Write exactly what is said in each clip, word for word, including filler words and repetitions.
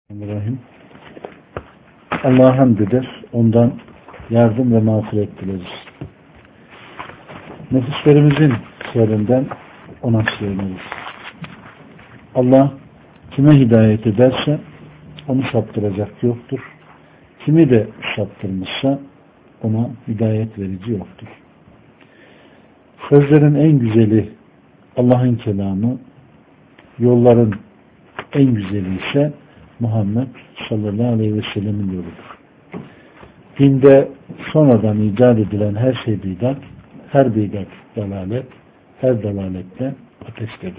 Bismillahirrahmanirrahim. Allah'a hamd eder, ondan yardım ve mağfiret dileriz. Nefislerimizin şerrinden ona sığınırız. Allah kime hidayet ederse onu saptıracak yoktur. Kimi de saptırmışsa ona hidayet verici yoktur. Sözlerin en güzeli Allah'ın kelamı, yolların en güzeli ise Muhammed sallallahu aleyhi ve sellemin yoludur. Dinde sonradan icat edilen her şey bidat, her bidat dalalet, her dalalette ateştedir.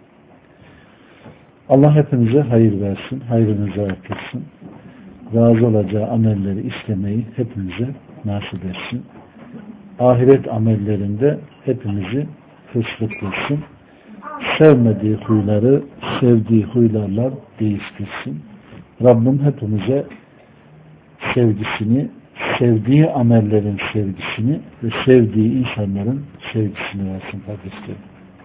Allah hepimize hayır versin, hayrınıza artırsın. Razı olacağı amelleri işlemeyi hepimize nasip etsin. Ahiret amellerinde hepimizi hırslı kılsın. Sevmediği huyları sevdiği huylarla değiştirsin. Rabbim hepimize sevgisini, sevdiği amellerin sevgisini ve sevdiği insanların sevgisini versin kardeşlerim.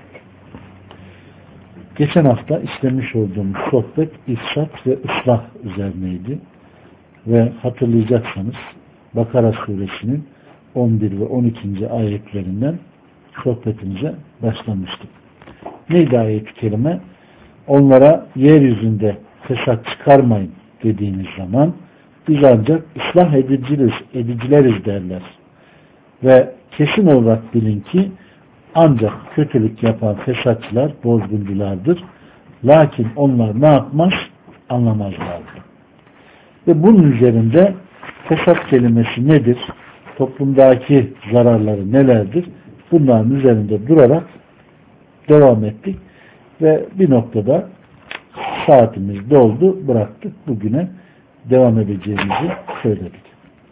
Geçen hafta işlemiş olduğumuz sohbet ifsat ve ıslah üzerineydi. Ve hatırlayacaksanız Bakara suresinin on bir ve on ikinci ayetlerinden sohbetimize başlamıştık. Neydi ayet-i kerime? Onlara yeryüzünde fesat çıkarmayın dediğiniz zaman biz ancak ıslah edicileriz, edicileriz derler. Ve kesin olarak bilin ki ancak kötülük yapan fesatçılar bozgunculardır. Lakin onlar ne yapmaz? Anlamazlardı. Ve bunun üzerinde fesat kelimesi nedir? Toplumdaki zararları nelerdir? Bunların üzerinde durarak devam ettik. Ve bir noktada saatimiz doldu, bıraktık. Bugüne devam edeceğimizi söyledik.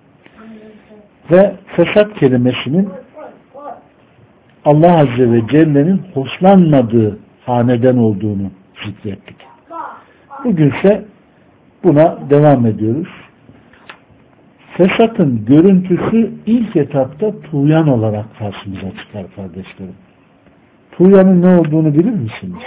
Ve fesat kelimesinin Allah Azze ve Celle'nin hoşlanmadığı haneden olduğunu zikrettik. Bugünse buna devam ediyoruz. Fesatın görüntüsü ilk etapta tuğyan olarak karşımıza çıkar kardeşlerim. Tuğyanın ne olduğunu bilir misiniz?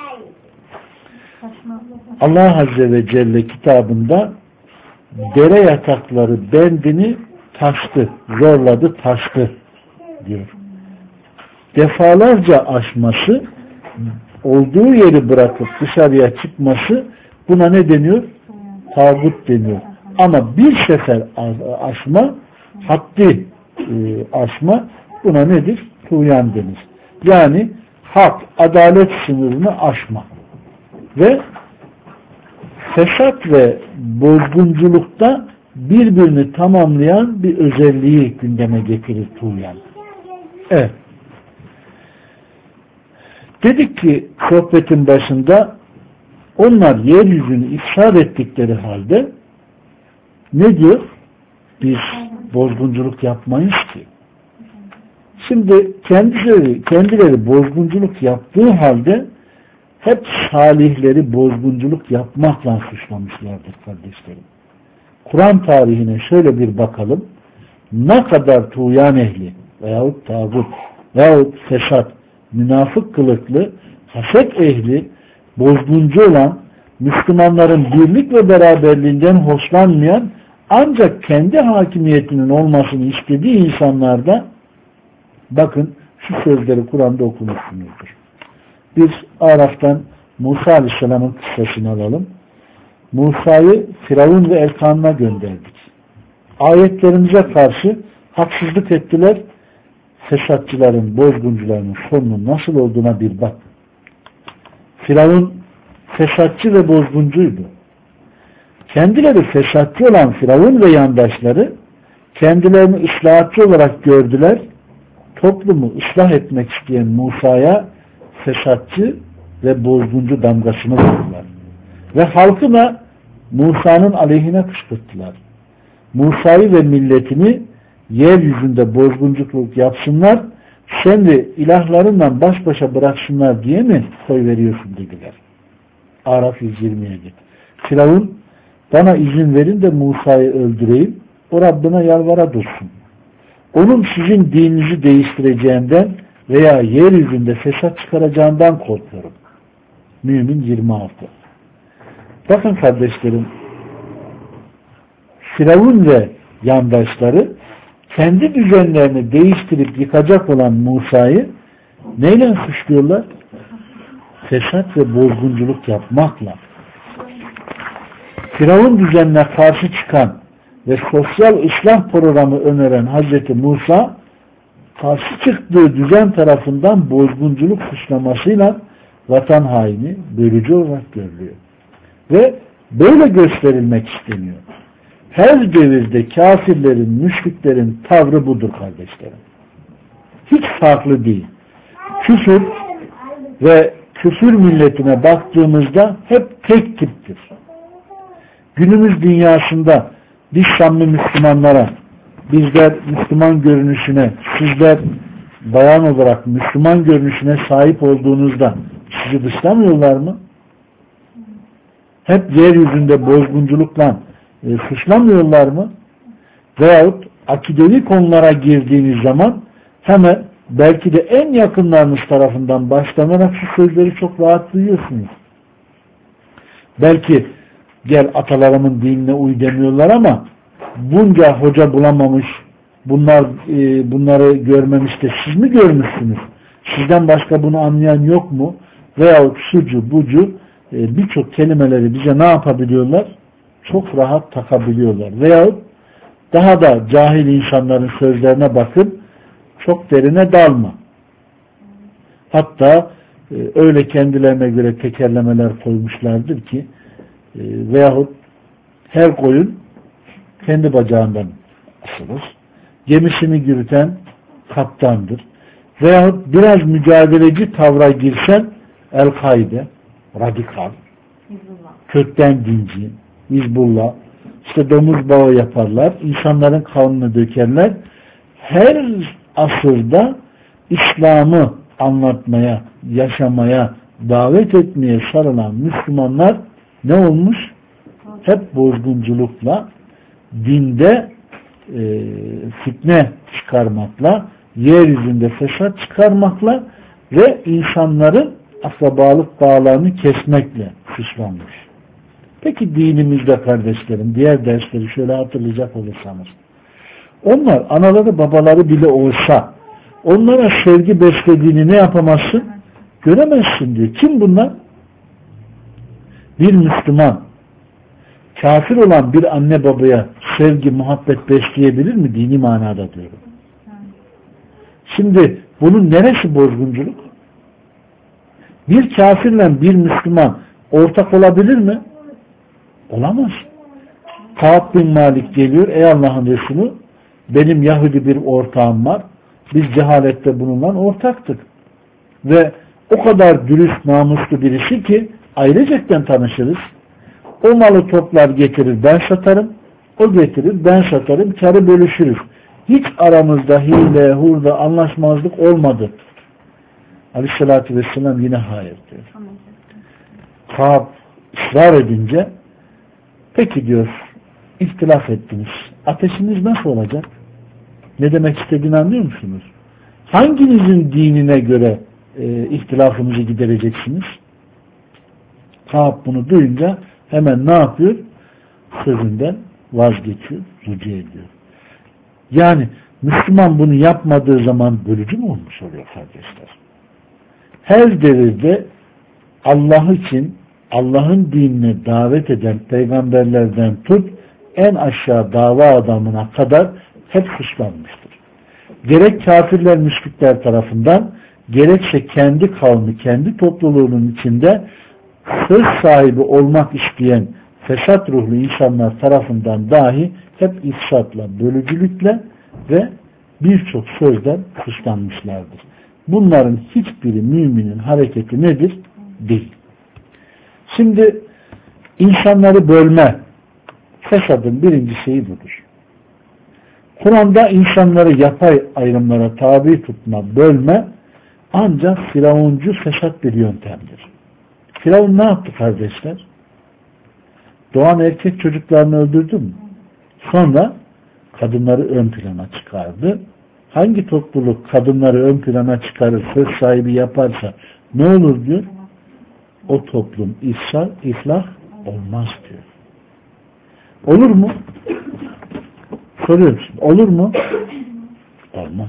Allah Azze ve Celle kitabında dere yatakları bendini taştı, zorladı, taştı diyor. Defalarca aşması, olduğu yeri bırakıp dışarıya çıkması buna ne deniyor? Tağut deniyor. Ama bir sefer aşma, haddi aşma buna nedir? Tuğyan denir. Yani hak, adalet sınırını aşma. Ve fesat ve bozgunculukta birbirini tamamlayan bir özelliği gündeme getirir tuğyan. Evet. Dedik ki sohbetin başında onlar yeryüzünü ifsad ettikleri halde ne diyor? Biz bozgunculuk yapmayız ki. Şimdi kendileri, kendileri bozgunculuk yaptığı halde hep salihleri bozgunculuk yapmakla suçlamışlardır kardeşlerim. Kur'an tarihine şöyle bir bakalım. Ne kadar tuğyan ehli veyahut tağut veyahut fesat, münafık kılıklı, haset ehli, bozguncu olan, Müslümanların birlik ve beraberliğinden hoşlanmayan ancak kendi hakimiyetinin olmasını istediği insanlarda bakın şu sözleri Kur'an'da okumuşsunuzdur. Biz Araf'tan Musa Aleyhisselam'ın kıssasını alalım. Musa'yı Firavun ve Erkan'ına gönderdik. Ayetlerimize karşı haksızlık ettiler. Fesatçıların, bozguncuların sonunun nasıl olduğuna bir bak. Firavun fesatçı ve bozguncuydu. Kendileri fesatçı olan Firavun ve yandaşları kendilerini ıslahatçı olarak gördüler. Toplumu ıslah etmek isteyen Musa'ya fesatçı ve bozguncu damgasını vurdular. Ve halkı da Musa'nın aleyhine kışkırttılar. Musa'yı ve milletini yeryüzünde bozgunculuk yapsınlar, sen de ilahlarından baş başa bıraksınlar diye mi koy veriyorsun dediler. Araf yüz yirmiye git. Firavun bana izin verin de Musa'yı öldüreyim, o Rabbine yalvara dursun. Onun sizin dininizi değiştireceğinden veya yeryüzünde fesat çıkaracağından korkuyorum. Mümin yirmi altı. Bakın kardeşlerim, Firavun ve yandaşları kendi düzenlerini değiştirip yıkacak olan Musa'yı neyle suçluyorlar? Fesat ve bozgunculuk yapmakla. Firavun düzenine karşı çıkan ve sosyal ıslah programı öneren Hazreti Musa, karşı çıktığı düzen tarafından bozgunculuk suçlamasıyla vatan haini, bölücü olarak görülüyor. Ve böyle gösterilmek isteniyor. Her devirde kafirlerin, müşriklerin tavrı budur kardeşlerim. Hiç farklı değil. Küfür ve küfür milletine baktığımızda hep tek tiptir. Günümüz dünyasında biz samimi Müslümanlara, bizler Müslüman görünüşüne, sizler bayan olarak Müslüman görünüşüne sahip olduğunuzda sizi dışlamıyorlar mı? Hep yeryüzünde bozgunculukla e, suçlamıyorlar mı? Veyahut akidevi konulara girdiğiniz zaman hemen belki de en yakınlarınız tarafından başlanarak şu sözleri çok rahat duyuyorsunuz. Belki gel atalarımın dinine uy demiyorlar ama bunca hoca bulamamış, bunlar e, bunları görmemiş de siz mi görmüşsünüz? Sizden başka bunu anlayan yok mu? Veyahut şucu bucu e, birçok kelimeleri bize ne yapabiliyorlar? Çok rahat takabiliyorlar. Veyahut daha da cahil insanların sözlerine bakın, çok derine dalma. Hatta e, öyle kendilerine göre tekerlemeler koymuşlardır ki e, veyahut her koyun kendi bacağından asılır. Gemisini yürüten kaptandır. Veyahut biraz mücadeleci tavra girsen El-Kaide, radikal, Hizbullah. Kökten dinci, Hizbullah, işte domuz bağı yaparlar, insanların kanını dökerler. Her asırda İslam'ı anlatmaya, yaşamaya, davet etmeye sarılan Müslümanlar ne olmuş? Hep bozgunculukla, dinde e, fitne çıkarmakla, yeryüzünde fesat çıkarmakla ve insanların akrabalık bağlarını kesmekle suçlanmış. Peki dinimizde kardeşlerim, diğer dersleri şöyle hatırlayacak olursanız, onlar anaları babaları bile olsa onlara sevgi beslediğini ne yapamazsın? Göremezsin diyor. Kim bunlar? Bir Müslüman kafir olan bir anne babaya sevgi, muhabbet besleyebilir mi? Dini manada diyorum. Şimdi bunun neresi bozgunculuk? Bir kafirle bir Müslüman ortak olabilir mi? Olamaz. Kâb bin Malik geliyor, ey Allah'ın Resulü, benim Yahudi bir ortağım var. Biz cehalette bununla ortaktık. Ve o kadar dürüst, namuslu birisi ki ailecekten tanışırız. O malı toplar getirir, ben satarım. O getirir, ben satarım. Karı bölüşürüz. Hiç aramızda hile, hurda, anlaşmazlık olmadı. Aleyhissalatü vesselam yine hayır diyor. Kâb ısrar edince peki diyor, ihtilaf ettiniz. Ateşiniz nasıl olacak? Ne demek istediğini anlıyor musunuz? Hanginizin dinine göre e, ihtilafınızı gidereceksiniz? Kâb bunu duyunca hemen ne yapıyor? Sözünden vazgeçiyor, rücu ediyor. Yani Müslüman bunu yapmadığı zaman bölücü mü olmuş oluyor kardeşler? Her devirde Allah için Allah'ın dinine davet eden peygamberlerden tut en aşağı dava adamına kadar hep suçlanmıştır. Gerek kafirler, müşrikler tarafından, gerekse kendi kavmi, kendi topluluğunun içinde söz sahibi olmak isteyen fesat ruhlu insanlar tarafından dahi hep ifsatla, bölücülükle ve birçok sözden suçlanmışlardır. Bunların hiçbiri müminin hareketi nedir? Değil. Şimdi insanları bölme, fesadın birinci şeyi budur. Kur'an'da insanları yapay ayrımlara tabi tutma, bölme ancak firavuncu fesat bir yöntemdir. Firavun ne yaptı kardeşler? Doğan erkek çocuklarını öldürdü mü? Sonra kadınları ön plana çıkardı. Hangi topluluk kadınları ön plana çıkarır, söz sahibi yaparsa ne olur diyor? O toplum ifsal, iflah Olmaz diyor. Olur mu? Soruyorum şimdi. Olur mu? Olmaz.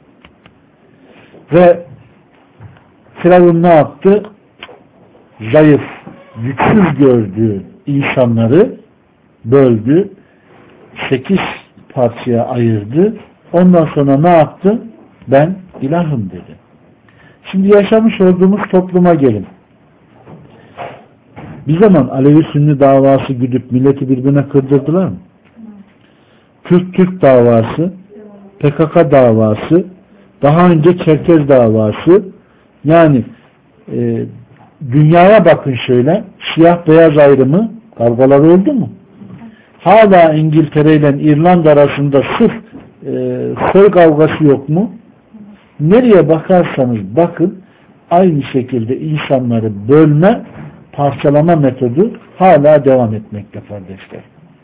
Ve Firavun ne yaptı? Zayıf, güçsüz gördüğü insanları böldü. Sekiz parçaya ayırdı. Ondan sonra ne yaptı? Ben ilahım dedi. Şimdi yaşamış olduğumuz topluma gelin. Bir zaman Alevi-Sünni davası güdüp milleti birbirine kırdırdılar mı? Türk-Türk davası, P K K davası, daha önce Çerkez davası, yani e, dünyaya bakın şöyle, siyah beyaz ayrımı kavgalar oldu mu? Hala İngiltere ile İrlanda arasında sırf e, soy kavgası yok mu? Nereye bakarsanız bakın aynı şekilde insanları bölme, parçalama metodu hala devam etmekte kardeşler.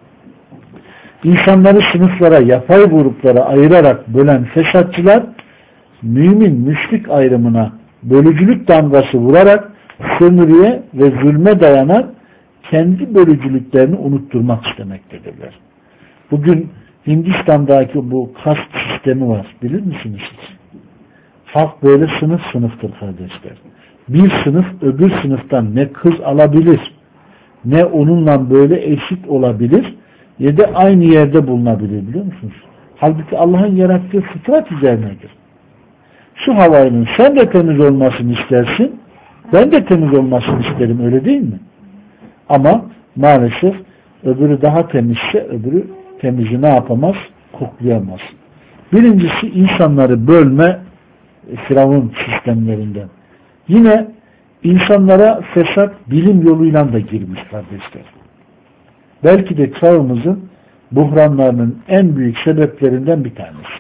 İnsanları sınıflara, yapay gruplara ayırarak bölen fesatçılar mümin, müşrik ayrımına bölücülük damgası vurarak sömürüye ve zulme dayanan kendi bölücülüklerini unutturmak istemektedirler. Bugün Hindistan'daki bu kast sistemi var. Bilir misiniz siz? Halk böyle sınıf sınıftır kardeşler. Bir sınıf öbür sınıftan ne kız alabilir, ne onunla böyle eşit olabilir, ya da aynı yerde bulunabilir, biliyor musunuz? Halbuki Allah'ın yarattığı fıtrat üzerinedir. Şu havanın sen de temiz olmasını istersin, ben de temiz olmasını isterim, öyle değil mi? Ama maalesef öbürü daha temizse öbürü temizi ne yapamaz? Koklayamaz. Birincisi insanları bölme Firavun sistemlerinden. Yine insanlara fesat bilim yoluyla da girmiş kardeşler. Belki de çağımızın buhranlarının en büyük sebeplerinden bir tanesi.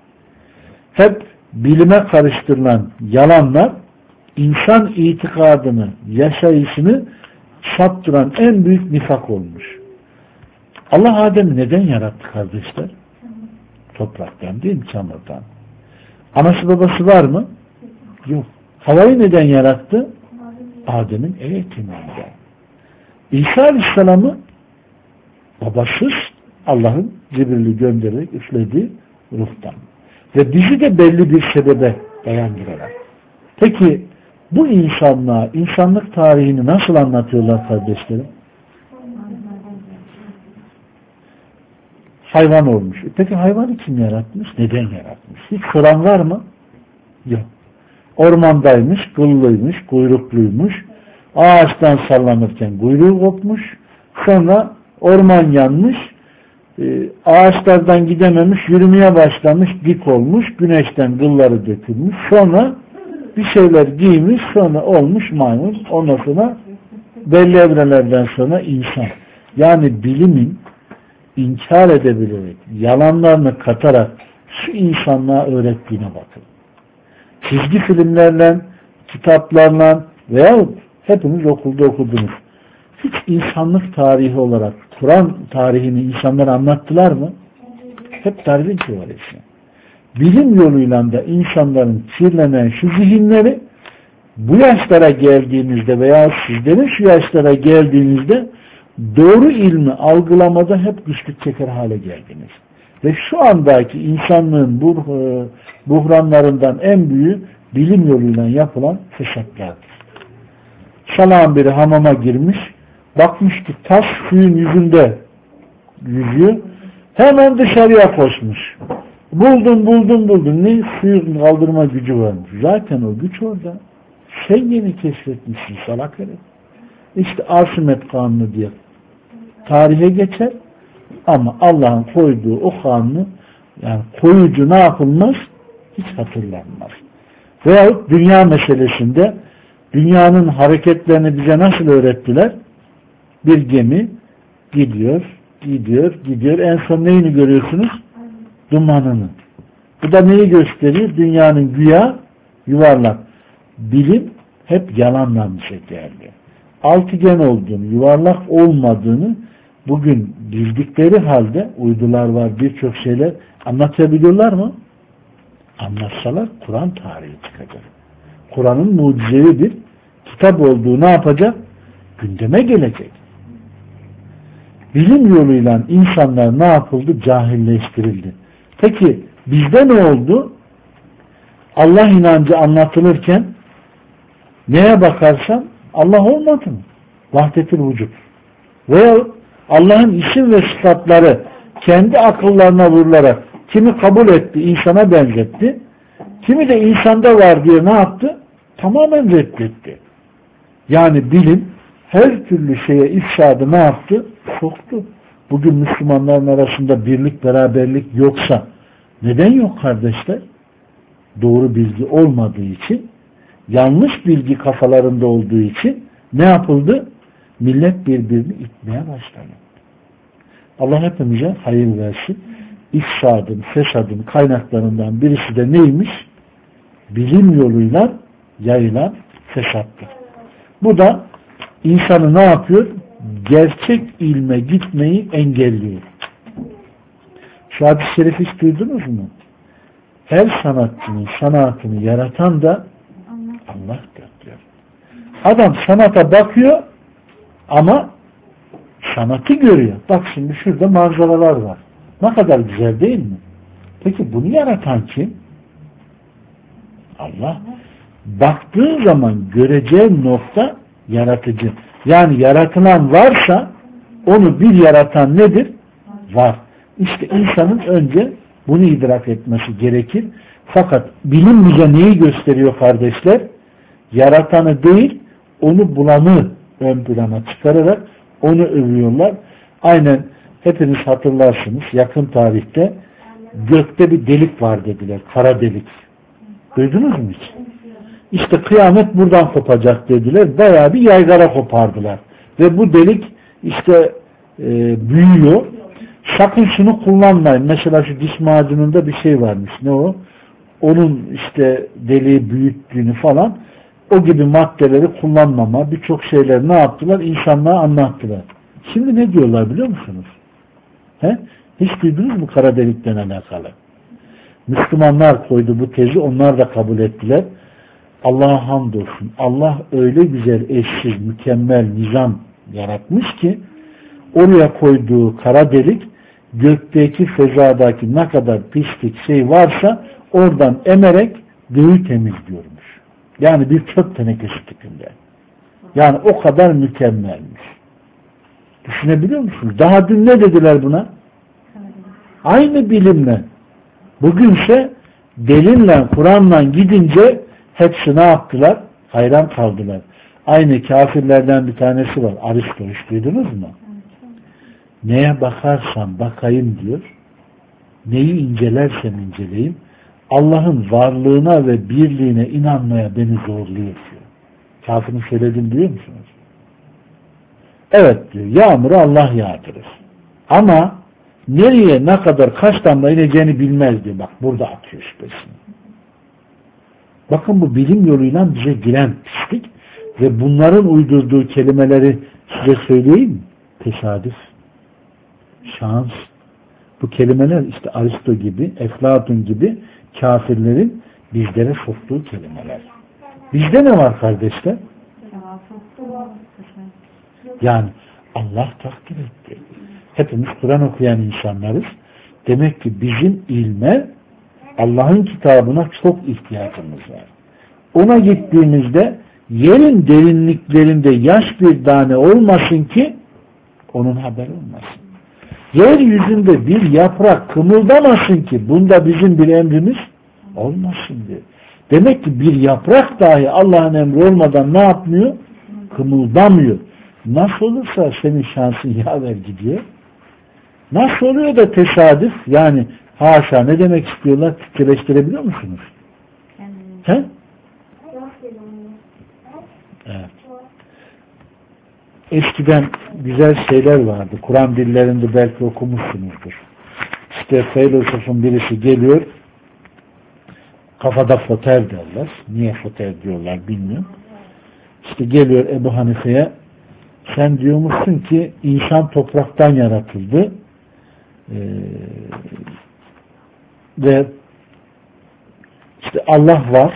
Hep bilime karıştırılan yalanlar insan itikadını, yaşayışını saptıran en büyük nifak olmuş. Allah Adem'i neden yarattı kardeşler? Topraktan değil mi? Çamurdan. Anası babası var mı? Yok. Havayı neden yarattı? Adem'in eğitiminden. İsa Aleyhisselam'ı babasız Allah'ın Cibril'i göndererek üflediği ruhtan. Ve bizi de belli bir sebebe dayandırarak. Peki bu insanlığa, insanlık tarihini nasıl anlatıyorlar kardeşlerim? Hayvan olmuş. Peki hayvanı kim yaratmış? Neden yaratmış? Hiç soran var mı? Yok. Ormandaymış, kıllıymış, kuyrukluymuş. Ağaçtan sallanırken kuyruğu kopmuş. Sonra orman yanmış. Ağaçlardan gidememiş, yürümeye başlamış, dik olmuş. Güneşten kılları dökülmüş. Sonra bir şeyler giymiş, sonra olmuş maymun. Ondan sonra belli evrelerden sonra insan. Yani bilimin inkar edebilerek, yalanlarını katarak şu insanlığa öğrettiğine bakın. Çizgi filmlerle, kitaplarla veyahut hepiniz okulda okudunuz. Hiç insanlık tarihi olarak Kur'an tarihini insanlara anlattılar mı? Hep tarih teorisi. Bilim yoluyla da insanların kirlenen şu zihinleri bu yaşlara geldiğinizde veya sizlerin şu yaşlara geldiğinizde doğru ilmi algılamada hep güçlük çeker hale geldiniz. Ve şu andaki insanlığın buhranlarından en büyüğü bilim yoluyla yapılan fesatlardır. Salağın biri hamama girmiş, bakmış ki taş suyun yüzünde yüzüyor, hemen dışarıya koşmuş. Buldum, buldum, buldum. Ne? Suyun kaldırma gücü varmış. Zaten o güç orada. Sen yeni keşfetmişsin salak herif. İşte Arşimet kanunu diye tarihe geçer ama Allah'ın koyduğu o kanunu, yani koyucu ne yapılmaz? Hiç hatırlanmaz. Veyahut dünya meselesinde dünyanın hareketlerini bize nasıl öğrettiler? Bir gemi gidiyor, gidiyor, gidiyor. En son neyini görüyorsunuz? Dumanını. Bu da neyi gösteriyor? Dünyanın güya yuvarlak. Bilim hep yalanla bize geldi. Altıgen olduğunu, yuvarlak olmadığını bugün bildikleri halde uydular var, birçok şeyler anlatabiliyorlar mı? Anlatsalar Kur'an tarihi çıkacak. Kur'an'ın mucizevi bir kitap olduğu ne yapacak? Gündeme gelecek. bilim yoluyla insanlar ne yapıldı? Cahilleştirildi. Peki bizde ne oldu? Allah inancı anlatılırken neye bakarsan Allah olmadı mı? Vahdetil vücut. Veya Allah'ın isim ve sıfatları kendi akıllarına vurularak kimi kabul etti, insana benzetti. Kimi de insanda var diye ne yaptı? Tamamen reddetti. Yani bilim her türlü şeye ifsadı ne yaptı? Soktu. Bugün Müslümanların arasında birlik, beraberlik yoksa neden yok kardeşler? Doğru bilgi olmadığı için, yanlış bilgi kafalarında olduğu için ne yapıldı? Millet birbirini itmeye başladı. Allah hepimize hayır versin. İfsadın, fesadın kaynaklarından birisi de neymiş? Bilim yoluyla yayılan fesattır. Bu da insanı ne yapıyor? Gerçek ilme gitmeyi engelliyor. Şu hadis-i şerifi hiç duydunuz mu? Her sanatçının sanatını yaratan da Allah'tır diyor. Adam sanata bakıyor ama sanatı görüyor. Bak şimdi şurada manzaralar var. Ne kadar güzel değil mi? Peki bunu yaratan kim? Allah. Baktığı zaman göreceğin nokta yaratıcı. Yani yaratılan varsa onu bir yaratan nedir? Var. İşte insanın önce bunu idrak etmesi gerekir. Fakat bilim bize neyi gösteriyor kardeşler? Yaratanı değil, onu bulanı ön plana çıkararak onu övüyorlar. Aynen hepiniz hatırlarsınız. Yakın tarihte gökte bir delik var dediler. Kara delik. Duydunuz mu hiç? İşte kıyamet buradan kopacak dediler. Bayağı bir yaygara kopardılar. Ve bu delik işte e, büyüyor. Sakın şunu kullanmayın. Mesela şu diş macununda bir şey varmış. Ne o? Onun işte deliği büyüttüğünü falan, o gibi maddeleri kullanmama, birçok şeyler ne yaptılar? İnsanlığa anlattılar. Şimdi ne diyorlar biliyor musunuz? He? Hiç duydunuz mu kara delikten alakalı? Müslümanlar koydu bu tezi, onlar da kabul ettiler. Allah'a hamdolsun. Allah öyle güzel, eşsiz, mükemmel nizam yaratmış ki oraya koyduğu kara delik gökteki, fezadaki ne kadar pislik şey varsa oradan emerek göğü temizliyormuş. Yani bir çöp tenekesi tipinde. Yani o kadar mükemmelmiş. Düşünebiliyor musunuz? Daha dün ne dediler buna? Aynı bilimle. Bugünse delinle, Kur'an'la gidince hepsi ne yaptılar? Hayran kaldılar. Aynı kafirlerden bir tanesi var. Aristo, hiç duydunuz mu? Neye bakarsam bakayım diyor. Neyi incelersem inceleyeyim. Allah'ın varlığına ve birliğine inanmaya beni zorluyor diyor. Kafirin söylediğini duyuyor musunuz? Evet diyor. Yağmuru Allah yağdırır. Ama nereye ne kadar kaç damla ineceğini bilmez diyor. Bak burada atıyor şüphesini. Bakın bu bilim yoluyla bize giren pislik ve bunların uydurduğu kelimeleri size söyleyeyim mi? Tesadüf, şans. Bu kelimeler işte Aristo gibi, Eflatun gibi kafirlerin bizlere soktuğu kelimeler. Bizde ne var kardeşler? Yani Allah takdir etti. Hepimiz Kur'an okuyan insanlarız. Demek ki bizim ilme, Allah'ın kitabına çok ihtiyacımız var. Ona gittiğimizde yerin derinliklerinde yaş bir tane olmasın ki onun haberi olmasın. Yeryüzünde bir yaprak kımıldamasın ki bunda bizim bir emrimiz olmasın diyor. Demek ki bir yaprak dahi Allah'ın emri olmadan ne yapmıyor? Kımıldamıyor. Nasıl olursa senin şansın yaver gidiyor. Nasıl oluyor da tesadüf? Yani haşa, ne demek istiyorlar? Türkçeleştirebiliyor musunuz? He? Evet. Eskiden güzel şeyler vardı. Kur'an dillerinde belki okumuşsunuzdur. İşte filozofun birisi geliyor, kafada foter derler. Niye foter diyorlar bilmiyorum. İşte geliyor Ebu Hanife'ye, sen diyormuşsun ki insan topraktan yaratıldı ee, ve işte Allah var,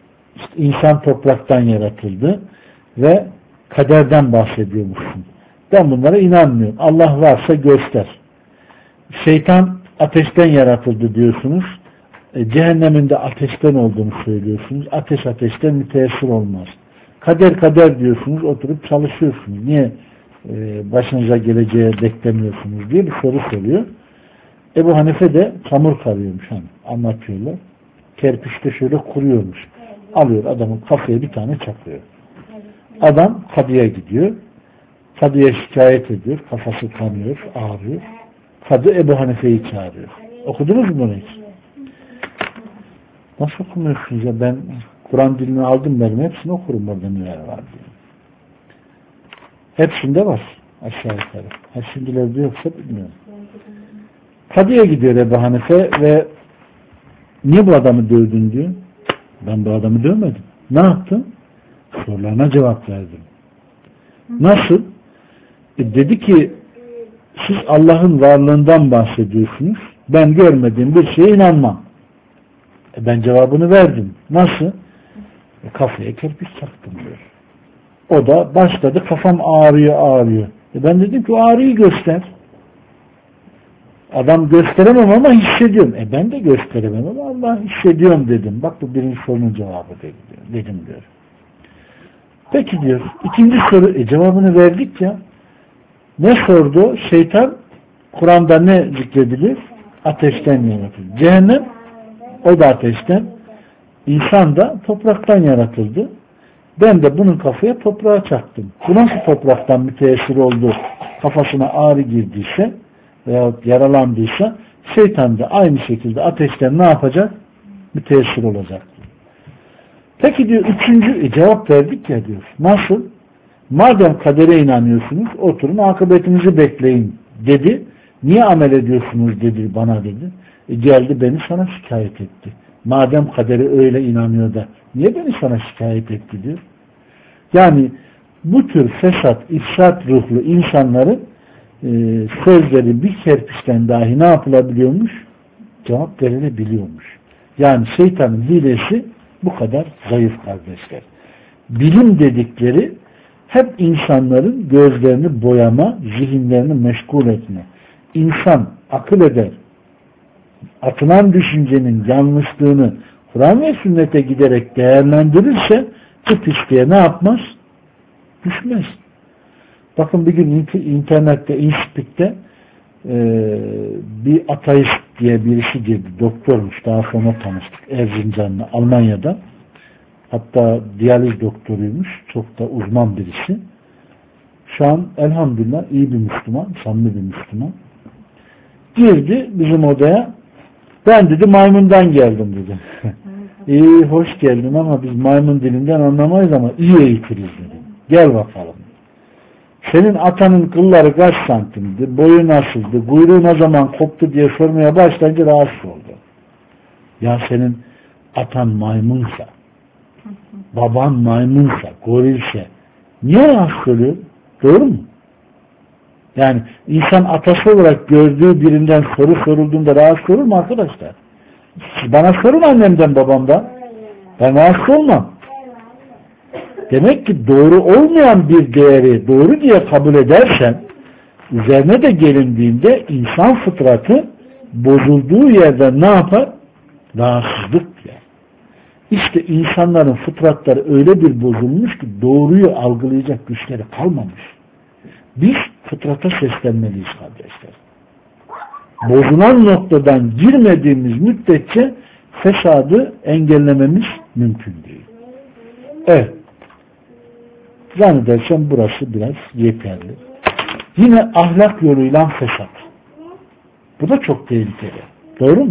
işte insan topraktan yaratıldı ve kaderden bahsediyormuşsun. Ben bunlara inanmıyorum. Allah varsa göster. Şeytan ateşten yaratıldı diyorsunuz. E, cehennemin de ateşten olduğunu söylüyorsunuz. Ateş ateşten müteessir olmaz. Kader kader diyorsunuz. Oturup çalışıyorsunuz. Niye e, başınıza geleceğe beklemiyorsunuz diye bir soru soruyor. Ebu Hanife de çamur karıyormuş. Hani, anlatıyorlar. Kerpiçte şöyle kuruyormuş. Alıyor adamın kafaya bir tane çakıyor. Adam kadıya gidiyor. Kadıya şikayet ediyor. Kafası kanıyor, ağrıyor. Kadı Ebu Hanife'yi çağırıyor. Okudunuz mu bunu hiç? Nasıl okumuyorsunuz ya? Ben Kur'an dilini aldım benim. Hepsini okurum orada neler var diye. Hepsinde var. Aşağı yukarı. Ha şimdilerde yoksa bilmiyorum. Kadıya gidiyor Ebu Hanife ve niye bu adamı dövdün diyor. Ben bu adamı dövmedim. Ne yaptın? Sorularına cevap verdim. Nasıl? E dedi ki siz Allah'ın varlığından bahsediyorsunuz. Ben görmediğim bir şeye inanmam. E ben cevabını verdim. Nasıl? E kafaya kerpiç taktım diyor. O da başladı kafam ağrıyor ağrıyor. E ben dedim ki o ağrıyı göster. Adam gösteremem ama hissediyorum. E ben de gösteremem ama Allah hissediyorum dedim. Bak bu birinci sorunun cevabı dedim diyor. Peki diyor. İkinci soru e cevabını verdik ya. Ne sordu? Şeytan Kur'an'da ne zikredilir? Ateşten yaratıldı. Cehennem o da ateşten. İnsan da topraktan yaratıldı. Ben de bunun kafaya toprağa çaktım. Bu nasıl topraktan müteessir oldu? Kafasına ağrı girdiyse veya yaralandıysa şeytan da aynı şekilde ateşten ne yapacak? Müteessir olacak. Peki diyor üçüncü e, cevap verdik ya diyor. Nasıl? Madem kadere inanıyorsunuz oturun akıbetinizi bekleyin dedi. Niye amel ediyorsunuz dedi bana dedi. E, geldi beni sana şikayet etti. Madem kadere öyle inanıyor da niye beni sana şikayet etti diyor. Yani bu tür fesat, ifsat ruhlu insanların e, sözleri bir kerpiçten dahi ne yapılabiliyormuş? Cevap verilebiliyormuş. Yani şeytanın hilesi bu kadar zayıf kardeşler. Bilim dedikleri hep insanların gözlerini boyama, zihinlerini meşgul etme. İnsan akıl eder. Atılan düşüncenin yanlışlığını Kur'an ve sünnete giderek değerlendirirse bu pisliğe ne yapmaz? Düşmez. Bakın bir gün internette, inspikte e, bir ateist diye birisi girdi. Doktormuş. Daha sonra tanıştık. Erzincanlı, Almanya'da. Hatta diyaliz doktoruymuş. Çok da uzman birisi. Şu an elhamdülillah iyi bir Müslüman. Samimi bir Müslüman. Girdi bizim odaya. Ben dedi maymundan geldim dedi. İyi hoş geldin ama biz maymun dilinden anlamayız ama iyi eğitiriz dedi. Gel bakalım. Senin atanın kılları kaç santimdi? Boyu nasıldı? Kuyruğu ne zaman koptu diye sormaya başlayınca rahatsız oldu. Ya senin atan maymunsa, baban maymunsa, gorilse niye rahatsız oluyor? Doğru mu? Yani insan atası olarak gördüğü birinden soru sorulduğunda rahatsız olur mu arkadaşlar? Bana sorun annemden babamdan. Ben rahatsız olmam. Demek ki doğru olmayan bir değeri doğru diye kabul edersen üzerine de gelindiğinde insan fıtratı bozulduğu yerde ne yapar? Rahatsızlık duyar. İşte insanların fıtratları öyle bir bozulmuş ki doğruyu algılayacak güçleri kalmamış. Biz fıtrata seslenmeliyiz kardeşler. Bozulan noktadan girmediğimiz müddetçe fesadı engellememiz mümkün değil. Evet. Zannedersem burası biraz yeterli. Yine ahlak yoluyla fesat. Bu da çok tehlikeli. Doğru mu?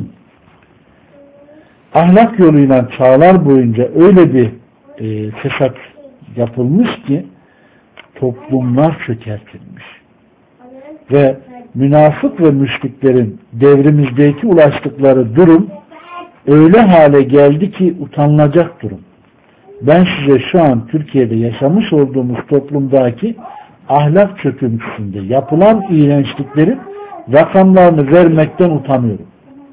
Ahlak yoluyla çağlar boyunca öyle bir e, fesat yapılmış ki toplumlar çökertilmiş. Ve münafık ve müşriklerin devrimizdeki ulaştıkları durum öyle hale geldi ki utanılacak durum. Ben size şu an Türkiye'de yaşamış olduğumuz toplumdaki ahlak çöküntüsünde yapılan iğrençliklerin rakamlarını vermekten utanıyorum.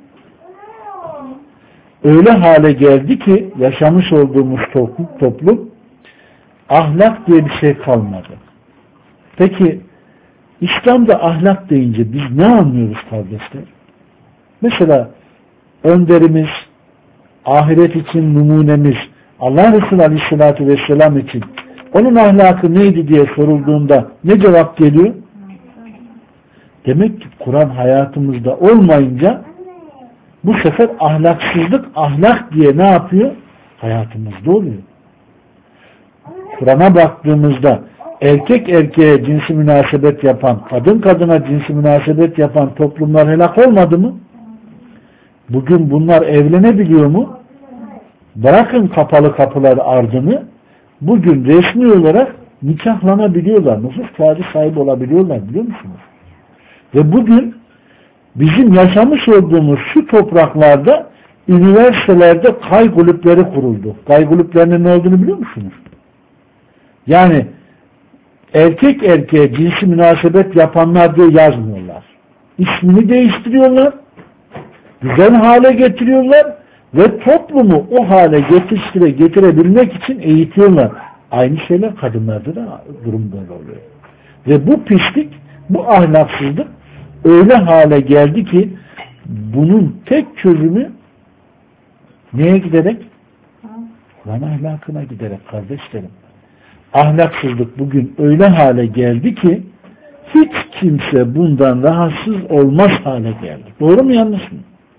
Öyle hale geldi ki yaşamış olduğumuz toplum, toplum ahlak diye bir şey kalmadı. Peki İslam'da ahlak deyince biz ne anlıyoruz kardeşler? Mesela önderimiz, ahiret için numunemiz, Allah Resulü Aleyhisselatü Vesselam için onun ahlakı neydi diye sorulduğunda ne cevap geliyor? Demek ki Kur'an hayatımızda olmayınca bu sefer ahlaksızlık ahlak diye ne yapıyor? Hayatımızda oluyor. Kur'an'a baktığımızda erkek erkeğe cinsi münasebet yapan, kadın kadına cinsi münasebet yapan toplumlar helak olmadı mı? Bugün bunlar evlenebiliyor mu? Bırakın kapalı kapılar ardını, bugün resmi olarak nikahlanabiliyorlar. Nüfus kağıdı sahibi olabiliyorlar, biliyor musunuz? Ve bugün bizim yaşamış olduğumuz şu topraklarda üniversitelerde kay kulüpleri kuruldu. Kay kulüplerinin ne olduğunu biliyor musunuz? Yani erkek erkeğe cinsi münasebet yapanlar diye yazmıyorlar. İsmini değiştiriyorlar, güzel hale getiriyorlar ve toplumu o hale getire, getirebilmek için eğitiyorlar. Aynı şeyler kadınlarda da durum böyle oluyor. Ve bu pislik, bu ahlaksızlık öyle hale geldi ki bunun tek çözümü neye giderek? Kur'an ahlakına giderek kardeşlerim. Ahlaksızlık bugün öyle hale geldi ki hiç kimse bundan rahatsız olmaz hale geldi. Doğru mu yanlış mı?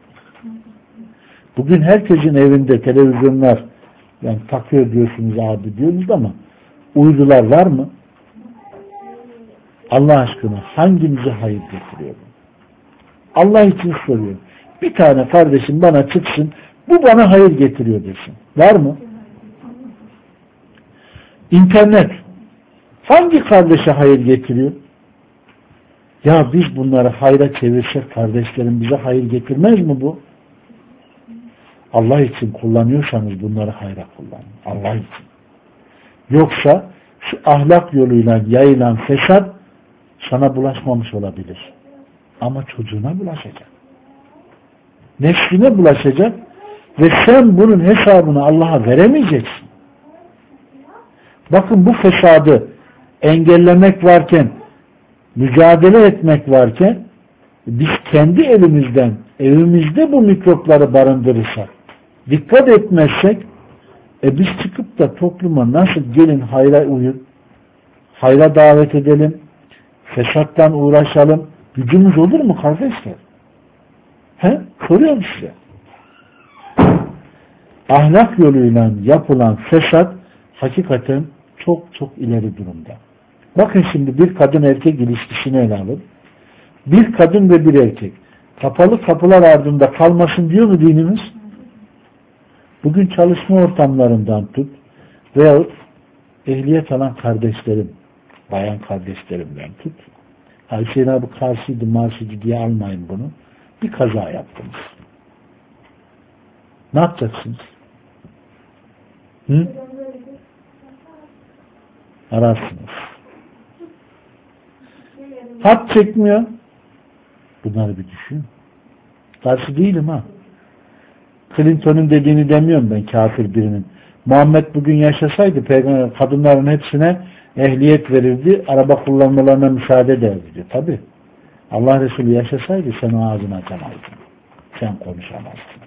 Bugün herkesin evinde televizyonlar, yani takıyor diyorsunuz abi diyorsunuz ama uydular var mı? Allah aşkına hangimize hayır getiriyor? Allah için soruyor. Bir tane kardeşim bana çıksın, bu bana hayır getiriyor desin. Var mı? İnternet hangi kardeşe hayır getiriyor? Ya biz bunları hayra çevirsek kardeşlerim bize hayır getirmez mi bu? Allah için kullanıyorsanız bunları hayra kullanın. Allah için. Yoksa şu ahlak yoluyla yayılan fesat sana bulaşmamış olabilir. Ama çocuğuna bulaşacak. Nefsine bulaşacak ve sen bunun hesabını Allah'a veremeyeceksin. Bakın bu fesadı engellemek varken, mücadele etmek varken biz kendi elimizden, evimizde bu mikropları barındırırsak, dikkat etmezsek e biz çıkıp da topluma nasıl gelin hayra uyun, hayra davet edelim, fesattan uğraşalım, gücümüz olur mu kardeşler? He? Soruyorum size. Ahlak yoluyla yapılan fesat hakikaten çok çok ileri durumda. Bakın şimdi bir kadın erkek ilişkisini ele alın. Bir kadın ve bir erkek kapalı kapılar ardında kalmasın diyor mu dinimiz? Bugün çalışma ortamlarından tut veyahut ehliyet alan kardeşlerim, bayan kardeşlerimden tut. Hüseyin abi karşıydı, marşıydı diye almayın bunu. Bir kaza yaptınız. Ne yapacaksınız? Hı? Ararsınız. Hat çekmiyor. Bunları bir düşün. Karşı değilim ha. Clinton'un dediğini demiyorum ben, kafir birinin. Muhammed bugün yaşasaydı peygamber kadınların hepsine ehliyet verirdi, araba kullanmalarına müsaade ederdi diyor. Tabi. Allah Resulü yaşasaydı sen o ağzını açamazdın. Sen konuşamazdın.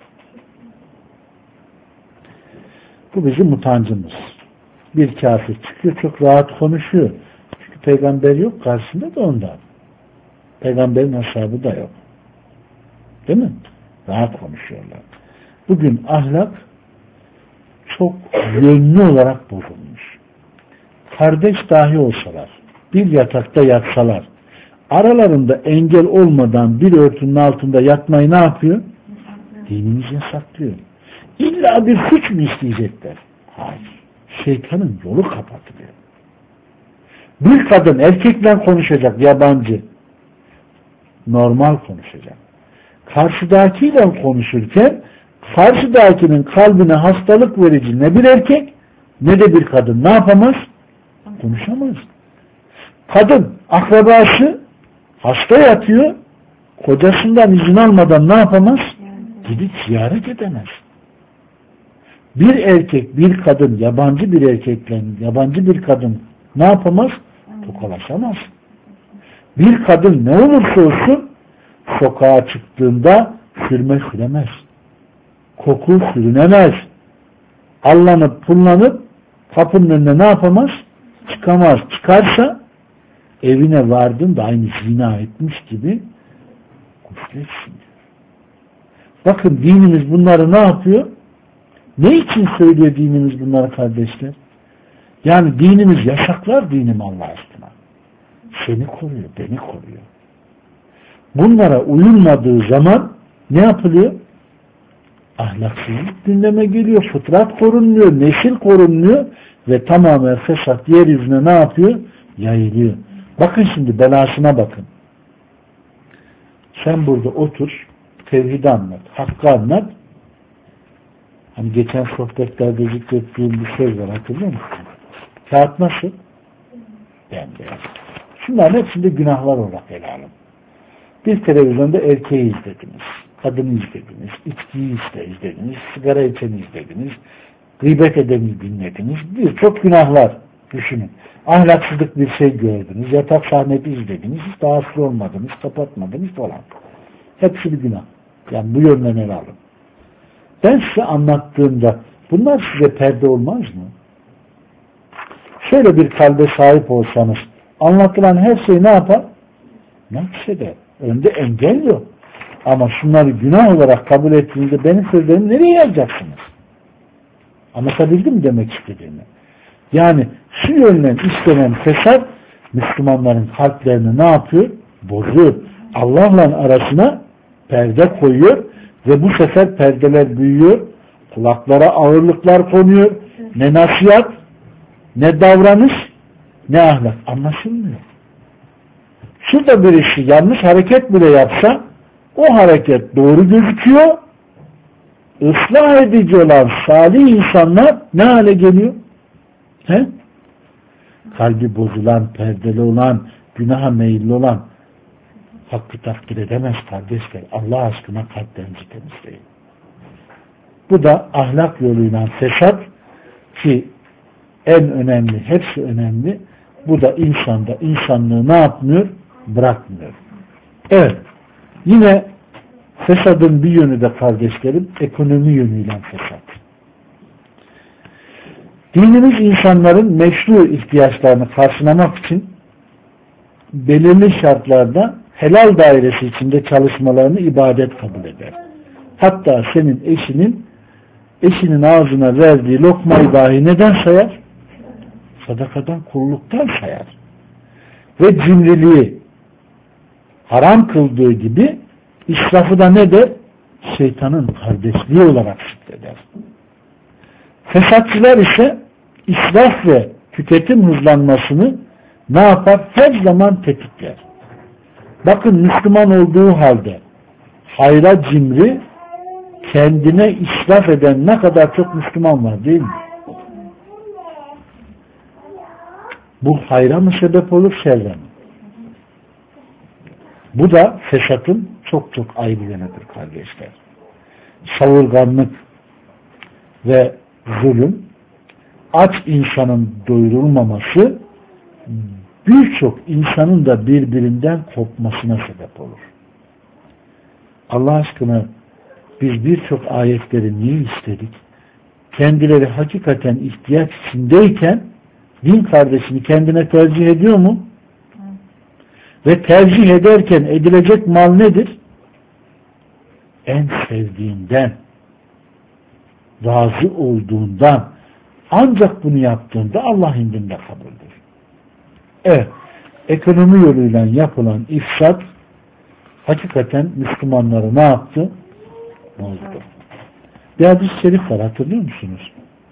Bu bizim utancımız. Bir kafir çıkıyor, çok rahat konuşuyor. Çünkü peygamber yok karşısında da ondan. Peygamberin ashabı da yok. Değil mi? Rahat konuşuyorlar. Bugün ahlak çok yönlü olarak bozulmuş. Kardeş dahi olsalar, bir yatakta yatsalar, aralarında engel olmadan bir örtünün altında yatmayı ne yapıyor? Dinimiz yasaklıyor. İlla bir suç mu isteyecekler? Hayır. Şeytanın yolu kapatılıyor. Bir kadın erkekle konuşacak, yabancı. Normal konuşacak. Karşıdakiyle konuşurken karşıdakinin kalbine hastalık verici ne bir erkek ne de bir kadın ne yapamaz? Konuşamaz. Kadın akrabası hasta yatıyor, kocasından izin almadan ne yapamaz? Gidip ziyaret edemez. Bir erkek, bir kadın, yabancı bir erkekle yabancı bir kadın ne yapamaz? Tokalaşamaz. Bir kadın ne olursa olsun sokağa çıktığında sürme süremez. Koku sürünemez. Allanıp pullanıp kapının önüne ne yapamaz? Çıkamaz. Çıkarsa evine vardın da aynı zina etmiş gibi gusletsin. Bakın dinimiz bunları ne yapıyor? Ne için söylüyor dinimiz bunları kardeşler? Yani dinimiz yasaklar dinim Allah aşkına. Seni koruyor, beni koruyor. Bunlara uyulmadığı zaman ne yapılıyor? Ahlaksızlık gündeme geliyor, fıtrat korunmuyor, nesil korunmuyor ve tamamen fesat yeryüzüne ne yapıyor? Yayılıyor. Bakın şimdi belasına bakın. Sen burada otur, tevhidi anlat, hakkı anlat. Hani geçen sohbetlerde zikrettiğim bir söz var, hatırlıyor musun? Kağıt nasıl? Bembeyaz. Şunların hepsinde günahlar olarak ele alın. Bir televizyonda erkeği izlediniz, kadını izlediniz, içkiyi izlediniz, sigara içeni izlediniz, gıybet edeni dinlediniz. Birçok günahlar düşünün. Ahlaksızlık bir şey gördünüz, yatak sahnesi izlediniz, hiç rahatsız olmadınız, kapatmadınız falan. Hepsi bir günah. Yani bu yönden ele alın. Ben size anlattığımda bunlar size perde olmaz mı? Şöyle bir kalbe sahip olsanız anlatılan her şey ne yapar? Nakseder. Önde engel yok. Ama şunları günah olarak kabul ettiğinizde benim sözlerimi nereye yazacaksınız? Anlatabildim mi demek istediğimi? Yani şu yönden istenen fesat Müslümanların kalplerini ne yapıyor? Bozuyor. Allah'la arasına perde koyuyor ve bu sefer perdeler büyüyor. Kulaklara ağırlıklar konuyor. Ne nasihat, ne davranış, ne ahlak. Anlaşılmıyor. Şurada birisi yanlış hareket bile yapsa o hareket doğru gözüküyor. Islah edici olan salih insanlar ne hale geliyor? He? Kalbi bozulan, perdeli olan, günaha meyilli olan hakkı takdir edemez kardeşler. Allah aşkına kalplerinizi temizleyin. Bu da ahlak yoluyla fesat ki en önemli, hepsi önemli. Bu da insanda, insanlığı ne yapmıyor? Bırakmıyor. Evet. Yine fesadın bir yönü de kardeşlerim, ekonomi yönüyle fesat. Dinimiz insanların meşru ihtiyaçlarını karşılamak için belirli şartlarda helal dairesi içinde çalışmalarını ibadet kabul eder. Hatta senin eşinin eşinin ağzına verdiği lokmayı dahi neden sayar? Sadakadan, kulluktan sayar. Ve cimriliği haram kıldığı gibi israfı da ne der? Şeytanın kardeşliği olarak zikreder. Fesatçılar ise israf ve tüketim hızlanmasını ne yapar? Her zaman tetikler. Bakın Müslüman olduğu halde hayra cimri, kendine israf eden ne kadar çok Müslüman var değil mi? Bu hayra mı sebep olur, şerre mi? Bu da fesatın çok çok ayrı yönüdür kardeşler. Savurganlık ve zulüm, aç insanın doyurulmaması birçok insanın da birbirinden kopmasına sebep olur. Allah aşkına biz birçok ayetleri niye istedik? Kendileri hakikaten ihtiyaç içindeyken din kardeşini kendine tercih ediyor mu? Ve tercih ederken edilecek mal nedir? En sevdiğinden, razı olduğundan, ancak bunu yaptığında Allah indinde kabuldür. Evet, ekonomi yoluyla yapılan ifsat hakikaten Müslümanları ne yaptı? Bozdu. Bir hadis-i şerif var, hatırlıyor musunuz?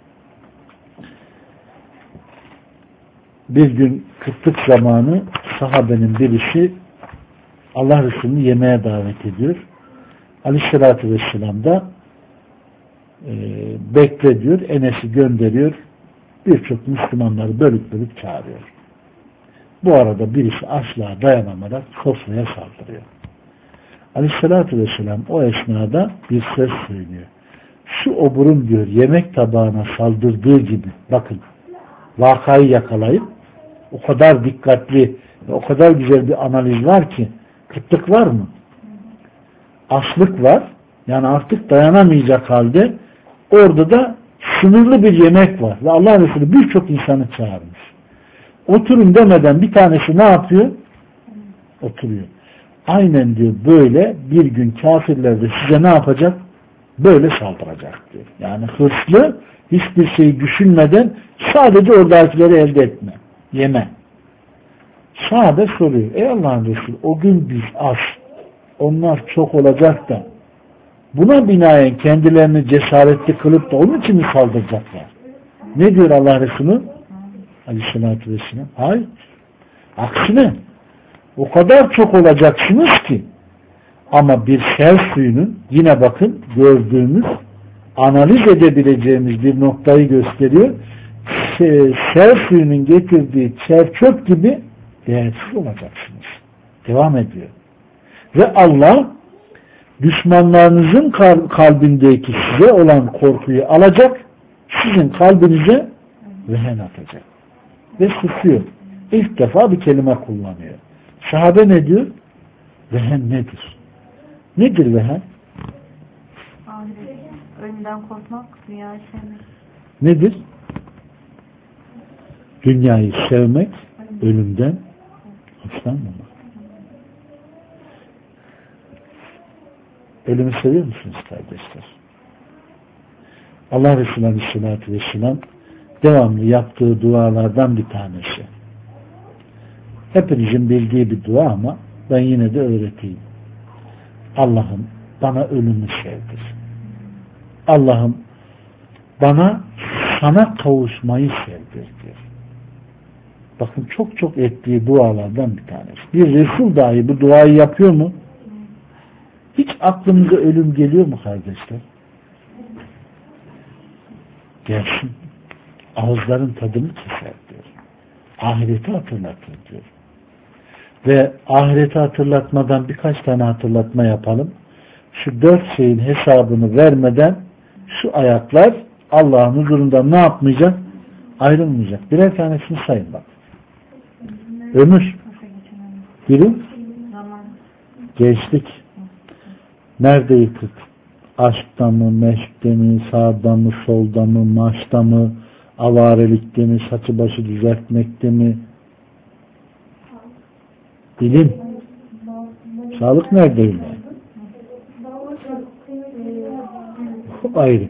Bir gün kıtlık zamanı sahabenin birisi Allah Resulü'nü yemeğe davet ediyor. Aleyhisselatü Vesselam da e, bekle diyor, Enes'i gönderiyor. Birçok Müslümanları bölük bölük çağırıyor. Bu arada birisi asla dayanamarak sofraya saldırıyor. Aleyhisselatü Vesselam o esnada bir söz söylüyor. Şu oburun diyor yemek tabağına saldırdığı gibi, bakın vakayı yakalayıp o kadar dikkatli O kadar güzel bir analiz var ki, kıtlık var mı? Açlık var. Yani artık dayanamayacak halde orada da sınırlı bir yemek var. Ve Allah Resulü birçok insanı çağırmış. Oturun demeden bir tanesi ne yapıyor? Oturuyor. Aynen diyor böyle bir gün kafirler de size ne yapacak? Böyle saldıracak diyor. Yani hırslı, hiçbir şeyi düşünmeden sadece oradakileri elde etme, yeme. Sahabe soruyor. Ey Allah'ın Resulü, o gün biz az, onlar çok olacak da buna binaen kendilerini cesaretli kılıp da onun için mi saldıracaklar? Ne diyor Allah Resulü? Aleyhisselatü Vesselam. Hayır. Aksine o kadar çok olacaksınız ki ama bir sel suyunun, yine bakın gördüğümüz, analiz edebileceğimiz bir noktayı gösteriyor. Sel suyunun getirdiği çer çöp gibi değersiz olacaksınız. Devam ediyor. Ve Allah düşmanlarınızın kalbindeki size olan korkuyu alacak, sizin kalbinize vehen atacak. Ve susuyor. İlk defa bir kelime kullanıyor. Sahabe ne diyor? Vehen nedir? Nedir vehen? Ölümden korkmak, dünyayı sevmek. Nedir? Dünyayı sevmek, ölümden hoşlanmamak. Ölümü seviyor musunuz kardeşler? Allah Resulü Aleyhisselatü Vesselam devamlı yaptığı dualardan bir tanesi. Hepinizin bildiği bir dua ama ben yine de öğreteyim. Allah'ım bana ölümü sevdir. Allah'ım bana sana kavuşmayı sevdir diyor. Bakın çok çok ettiği dualardan bir tanesi. Bir Resul dahi bu duayı yapıyor mu? Hiç aklımıza ölüm geliyor mu kardeşler? Gelsin. Ağızların tadını keser diyor. Ahireti hatırlatır diyor. Ve ahireti hatırlatmadan birkaç tane hatırlatma yapalım. Şu dört şeyin hesabını vermeden şu ayaklar Allah'ın huzurunda ne yapmayacak? Ayrılmayacak. Birer tanesini sayın bak. Ömür. Biri gençlik. Nerede yıkık? Aşkta mı, meşkte mi, sağda mı, solda mı, maçta mı, avarelikte mi, saçı başı düzeltmekte mi? İlim. Sağlık neredeyim ben? Ayrı.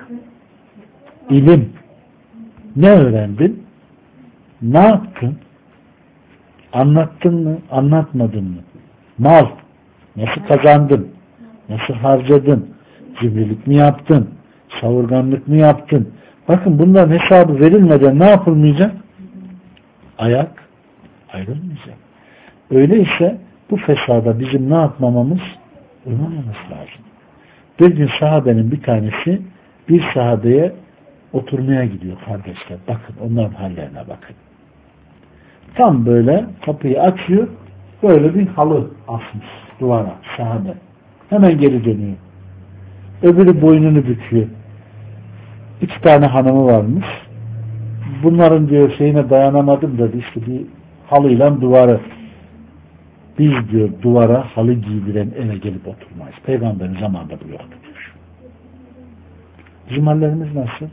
İlim. Ne öğrendin? Ne yaptın? Anlattın mı? Anlatmadın mı? Mal. Nasıl kazandın? Nasıl harcadın? Cimrilik mi yaptın? Savurganlık mı yaptın? Bakın bunların hesabı verilmeden ne yapılmayacak? Ayak ayrılmayacak. Öyleyse bu fesada bizim ne yapmamamız? Uymamamız lazım. Bir gün sahabenin bir tanesi bir sahabeye oturmaya gidiyor kardeşler. Bakın onların hallerine bakın. Tam böyle kapıyı açıyor. Böyle bir halı asmış duvara sahabe. Hemen geri dönüyor. Öbürü boynunu büküyor. İki tane hanımı varmış. Bunların diyor şeyine dayanamadım da işte bir halıyla duvarı. Biz diyor duvara halı giydiren eve gelip oturmayız. Peygamberin zamanında bu yoktu diyor. Bizim hallerimiz nasıl?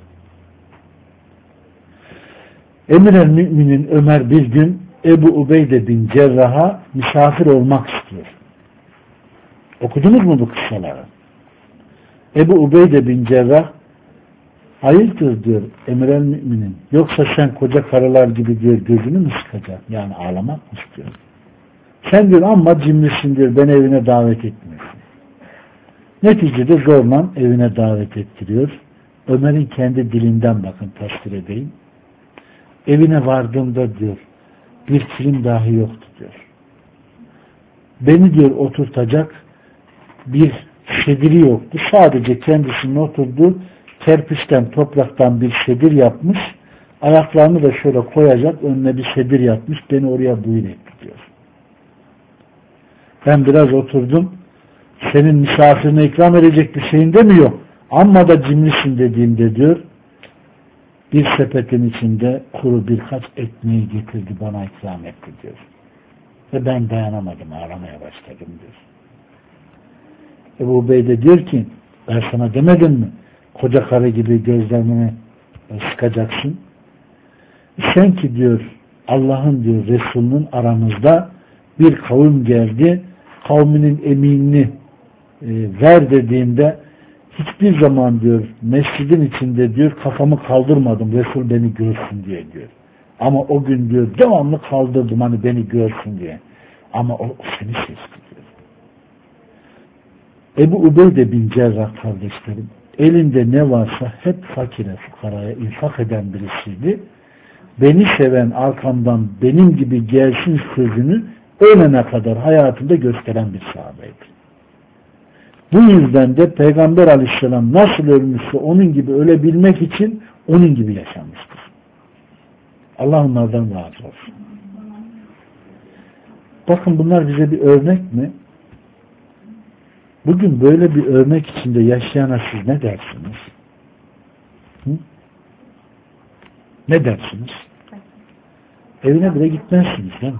Emir el Müminin Ömer bir gün Ebu Ubeyde bin Cerrah'a misafir olmak istiyor. Okudunuz mu bu kıssaları? Ebu Ubeyde bin Cerrah hayırdır diyor Emir el Müminin. Yoksa sen koca karılar gibi diyor gözünü mü sıkacaksın? Yani ağlamak mı istiyor? Sen diyor amma cimrisin diyor beni evine davet etmiyorsun. Neticede zorla evine davet ettiriyor. Ömer'in kendi dilinden bakın tasvir edeyim. Evine vardığımda diyor bir film dahi yoktu diyor. Beni diyor oturtacak bir sediri yoktu. Sadece kendisinin oturduğu kerpiçten topraktan bir sedir yapmış. Ayaklarını da şöyle koyacak önüne bir sedir yapmış. Beni oraya buyur etti diyor. Ben biraz oturdum. Senin misafirine ikram edecek bir şeyin de mi yok? Amma da cimrisin dediğimde diyor bir sepetin içinde kuru birkaç ekmeği getirdi bana ikram etti diyor. Ve ben dayanamadım, ağlamaya başladım diyor. Ebu Beyde diyor ki, ben sana demedim mi? Koca karı gibi gözlerini sıkacaksın. Sen ki diyor, Allah'ın diyor Resulünün aramızda bir kavim geldi, kavminin eminini e, ver dediğinde hiçbir zaman diyor mescidin içinde diyor kafamı kaldırmadım Resul beni görsün diye diyor. Ama o gün diyor devamlı kaldırdım hani beni görsün diye. Ama o, o seni seçti diyor. Ebu Ubeyde bin Cerrah kardeşlerim elinde ne varsa hep fakire fukaraya infak eden birisiydi. Beni seven arkamdan benim gibi gelsin sözünü ölene kadar hayatında gösteren bir sahabeydi. Bu yüzden de Peygamber Aleyhisselam nasıl ölmüşse onun gibi ölebilmek için onun gibi yaşamıştır. Allah onlardan razı olsun. Bakın bunlar bize bir örnek mi? Bugün böyle bir örnek içinde yaşayana siz ne dersiniz? Hı? Ne dersiniz? Evine bile gitmezsiniz değil mi?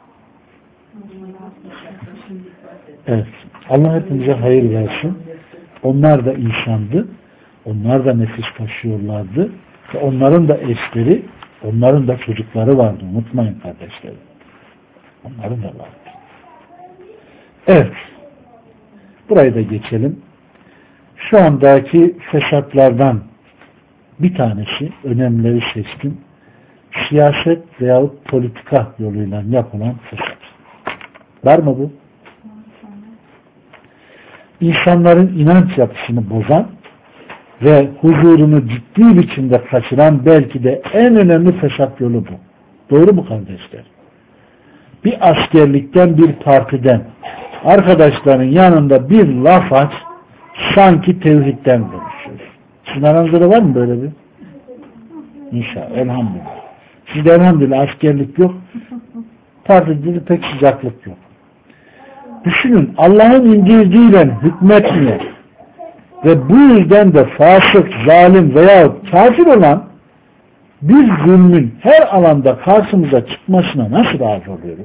Evet. Allah hepimize hayır versin. Onlar da insandı. Onlar da nefis taşıyorlardı. Ve onların da eşleri, onların da çocukları vardı. Unutmayın kardeşlerim. Onların da vardı. Evet. Burayı da geçelim. Şu andaki fesatlardan bir tanesi, önemlileri seçtim. Siyaset veyahut politika yoluyla yapılan fesat. Var mı bu? İnsanların inanç yapısını bozan ve huzurunu ciddi biçimde kaçıran belki de en önemli fesat yolu bu. Doğru mu kardeşler? Bir askerlikten, bir partiden arkadaşların yanında bir laf aç, sanki tevhidden konuşuyor. Sizin aranızda da var mı böyle bir? İnşallah, elhamdülillah. Sizde elhamdülillah askerlik yok, partide pek sıcaklık yok. Düşünün, Allah'ın indirdiğiyle hükmetmeyen ve bu yüzden de fasık, zalim veya kafir olan bir zulmün her alanda karşımıza çıkmasına nasıl razı oluyoruz?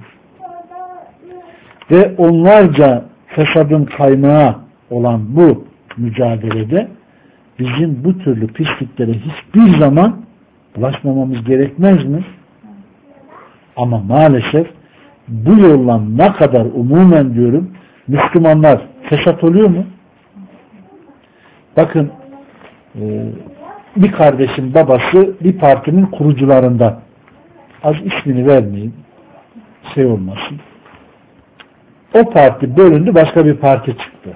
Ve onlarca fesadın kaynağı olan bu mücadelede bizim bu türlü pisliklere hiçbir zaman bulaşmamamız gerekmez mi? Ama maalesef bu yolla ne kadar umumen diyorum Müslümanlar fesat oluyor mu? Bakın bir kardeşin babası bir partinin kurucularından, az ismini vermeyeyim şey olmasın, o parti bölündü, başka bir parti çıktı.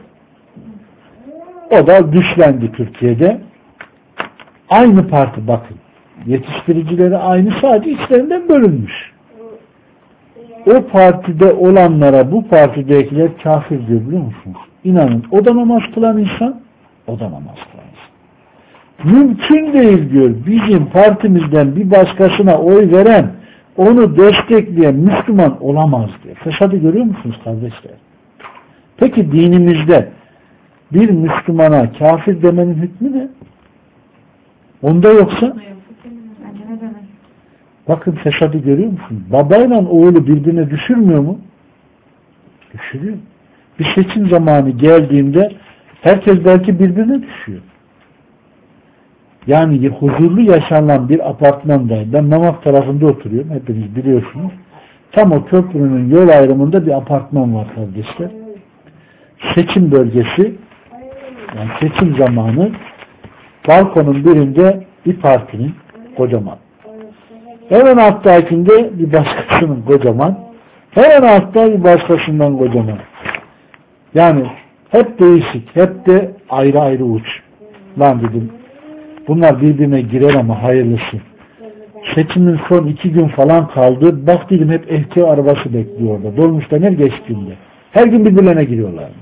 O da güçlendi Türkiye'de. Aynı parti bakın. Yetiştiricileri aynı, sadece içlerinden bölünmüş. O partide olanlara bu partidekiler kafir diyor, biliyor musunuz? İnanın, o da namaz kılan insan, o da namaz kılan insan. Mümkün değil diyor, bizim partimizden bir başkasına oy veren, onu destekleyen Müslüman olamaz diyor. Fesadı görüyor musunuz kardeşler? Peki dinimizde bir Müslümana kafir demenin hükmü ne? Onda yoksa? Bakın fesadı görüyor musunuz? Babayla oğlu birbirine düşürmüyor mu? Düşürüyor. Bir seçim zamanı geldiğinde herkes belki birbirine düşüyor. Yani huzurlu yaşanan bir apartmanda, ben Mamak tarafında oturuyorum, hepiniz biliyorsunuz. Tam o köprünün yol ayrımında bir apartman var kardeşler. Seçim bölgesi, yani seçim zamanı balkonun birinde bir partinin kocaman. Hemen alttakinde bir başkasının kocaman. Hemen altta bir başkasından kocaman. Yani hep değişik, hep de ayrı ayrı uç. Lan dedim, bunlar birbirine girer ama hayırlısı. Seçimin son iki gün falan kaldı. Bak dedim, hep erkeği arabası bekliyor orada. Dolmuştan her geçtiğinde. Her gün birbirlerine giriyorlarmış.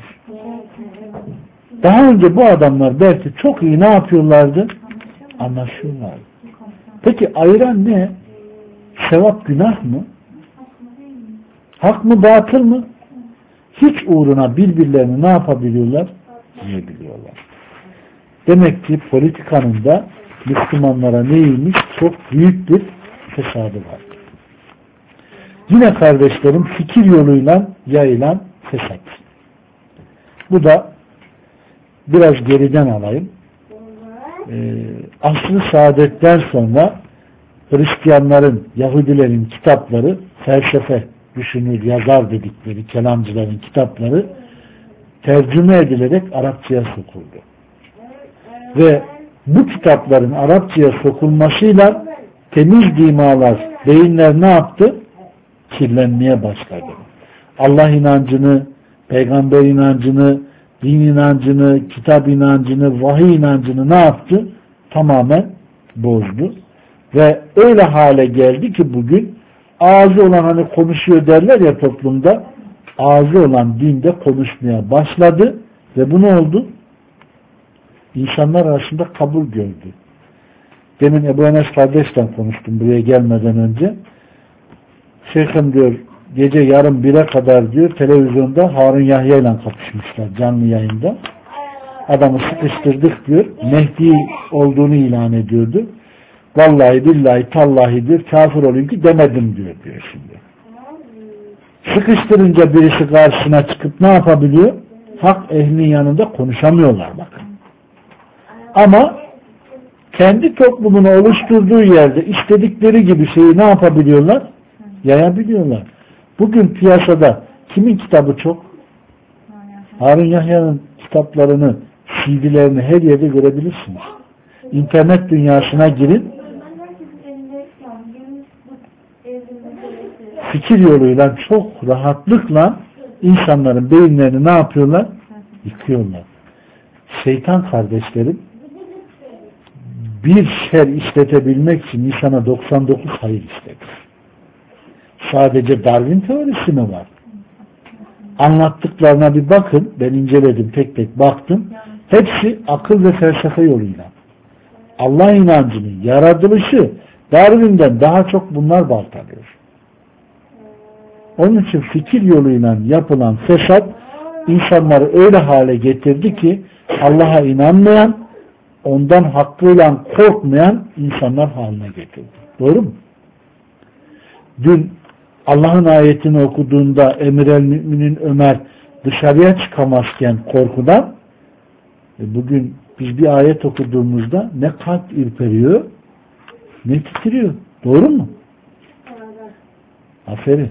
Daha önce bu adamlar belki çok iyi ne yapıyorlardı? Anlaşıyorlardı. Peki ayıran ne? Sevap günah mı? Hak mı batıl mı? Hiç uğruna birbirlerini ne yapabiliyorlar? Yiyebiliyorlar. Demek ki politikanın da Müslümanlara neymiş? Çok büyük bir fesadı var. Yine kardeşlerim fikir yoluyla yayılan fesat. Bu da biraz geriden alayım. Ee, asr-ı saadetten sonra Hristiyanların, Yahudilerin kitapları, felsefe, düşünür, yazar dedikleri kelamcıların kitapları tercüme edilerek Arapçaya sokuldu. Ve bu kitapların Arapçaya sokulmasıyla temiz dimalar, beyinler ne yaptı? Kirlenmeye başladı. Allah inancını, peygamber inancını, din inancını, kitap inancını, vahiy inancını ne yaptı? Tamamen bozdu. Ve öyle hale geldi ki bugün ağzı olan hani konuşuyor derler ya toplumda, ağzı olan dinde konuşmaya başladı ve bu ne oldu? İnsanlar arasında kabul gördü. Demin Ebu Enes kardeşle konuştum buraya gelmeden önce. Şeyhim diyor gece yarım bire kadar diyor televizyonda Harun Yahya ile kapışmışlar canlı yayında. Adamı sıkıştırdık diyor. Mehdi olduğunu ilan ediyordu. Vallahi billahi tallahi diyor kafir olayım ki demedim diyor diyor şimdi. Sıkıştırınca birisi karşısına çıkıp ne yapabiliyor? Hak ehlinin yanında konuşamıyorlar bakın. Ama kendi toplumunu oluşturduğu yerde istedikleri gibi şeyi ne yapabiliyorlar? Yayabiliyorlar. Bugün piyasada kimin kitabı çok? Harun Yahya'nın kitaplarını, C D'lerini her yerde görebilirsiniz. İnternet dünyasına girin. Fikir yoluyla çok rahatlıkla insanların beyinlerini ne yapıyorlar? Yıkıyorlar. Şeytan kardeşlerim bir şer işletebilmek için insana doksan dokuz hayır işletir. Sadece Darwin teorisi mi var? Anlattıklarına bir bakın. Ben inceledim, tek tek baktım. Hepsi akıl ve felsefe yoluyla. Allah inancını, yaratılışı Darwin'den daha çok bunlar baltalıyor. Onun için fikir yoluyla yapılan fesat insanları öyle hale getirdi ki Allah'a inanmayan, ondan hakkıyla korkmayan insanlar haline getirdi. Doğru mu? Dün Allah'ın ayetini okuduğunda Emir el-Mü'minin Ömer dışarıya çıkamazken korkudan bugün biz bir ayet okuduğumuzda ne kalp ürperiyor ne titriyor. Doğru mu? Aferin.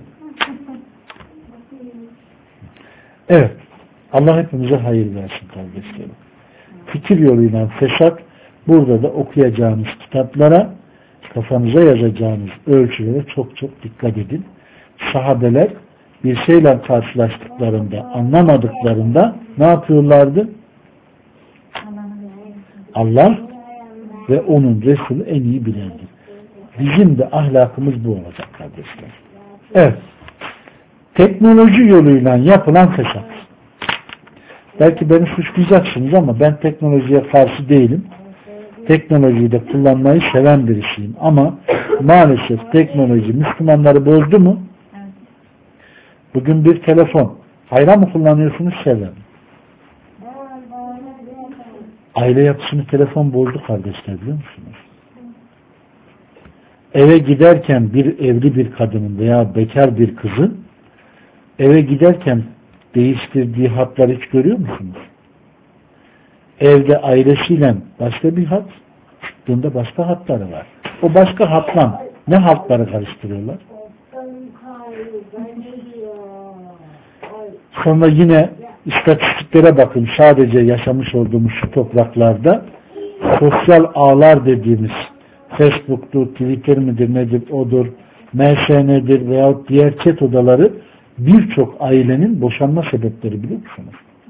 Evet. Allah hepimize hayır versin kardeşlerim. Fikir yoluyla fesat burada da okuyacağınız kitaplara kafanıza yazacağınız ölçülere çok çok dikkat edin. Sahabeler bir şeyle karşılaştıklarında, anlamadıklarında ne yapıyorlardı? Allah ve onun Resulü en iyi bilendir. Bizim de ahlakımız bu olacak kardeşler. Evet. Teknoloji yoluyla yapılan fesat. Belki beni suçlayacaksınız ama ben teknolojiye karşı değilim. Teknolojiyi de kullanmayı seven birisiyim. Ama maalesef teknoloji Müslümanları bozdu mu? Bugün bir telefon. Hayra mı kullanıyorsunuz, sever mi? Aile yapısını telefon bozdu kardeşler, biliyor musunuz? Eve giderken bir evli bir kadının veya bekar bir kızın eve giderken değiştirdiği hatları hiç görüyor musunuz? Evde ailesiyle başka bir hat, çıktığında başka hatları var. O başka hatla ne hatları karıştırıyorlar? Sonra yine istatistiklere bakın, sadece yaşamış olduğumuz şu topraklarda sosyal ağlar dediğimiz Facebook'tur, Twitter midir, nedir, odur, M S N'dir veyahut diğer chat odaları birçok ailenin boşanma sebepleri, biliyor musunuz?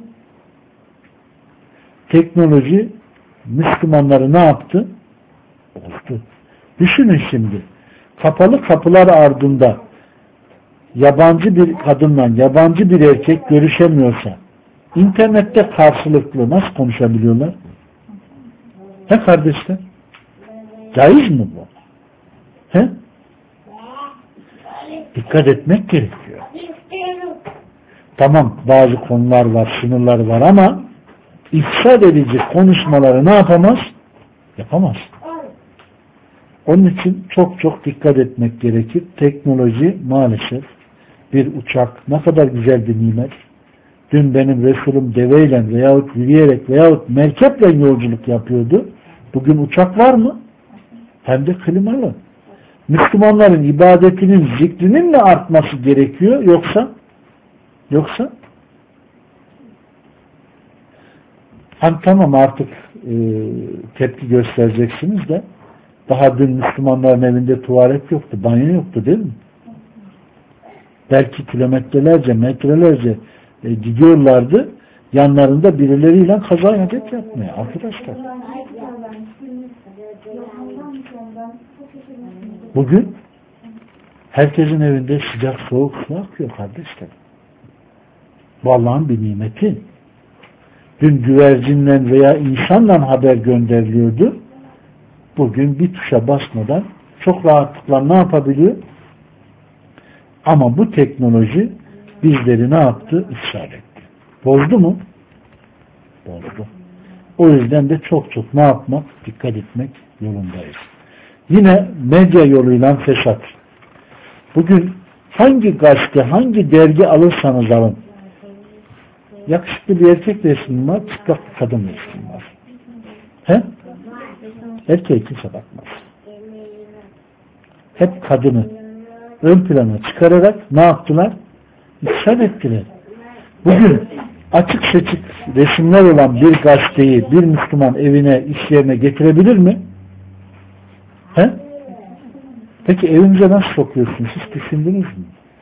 Teknoloji Müslümanları ne yaptı? Bozdu. Düşünün şimdi, kapalı kapılar ardında yabancı bir kadınla yabancı bir erkek görüşemiyorsa internette karşılıklı nasıl konuşabiliyorlar? He kardeşler? Caiz mi bu? He? Dikkat etmek gerekiyor. Tamam, bazı konular var, sınırlar var ama ifsad edici konuşmaları ne yapamaz? Yapamaz. Onun için çok çok dikkat etmek gerekir. Teknoloji maalesef, bir uçak ne kadar güzel bir nimet. Dün benim Resulüm deveyle veyahut yürüyerek veyahut merkeple yolculuk yapıyordu. Bugün uçak var mı? Hem de klimalı. Müslümanların ibadetinin, zikrinin mi artması gerekiyor yoksa yoksa hem tamam artık e, tepki göstereceksiniz de daha dün Müslümanların evinde tuvalet yoktu, banyo yoktu değil mi? Belki kilometrelerce, metrelerce e, gidiyorlardı. Yanlarında birileriyle kaza hadet yapmaya arkadaşlar. Bugün herkesin evinde sıcak soğuk su akıyor kardeşler. Bu Allah'ın bir nimeti. Dün güvercinle veya insanla haber gönderiliyordu. Bugün bir tuşa basmadan çok rahatlıkla ne yapabiliyor? Ama bu teknoloji bizleri ne yaptı? İfsad etti. Bozdu mu? Bozdu. O yüzden de çok çok ne yapmak? Dikkat etmek yolundayız. Yine medya yoluyla fesat. Bugün hangi gazete, hangi dergi alırsanız alın. Yakışıklı bir erkek resmi var, çıplak bir kadın resmi var. He? Erkeğe kimse bakmaz. Hep kadını ön plana çıkararak ne yaptılar? İfsad ettiler. Bugün açık seçik resimler olan bir gazeteyi bir Müslüman evine, iş yerine getirebilir mi? He? Peki evimize nasıl sokuyorsunuz? Hiç düşündünüz mü?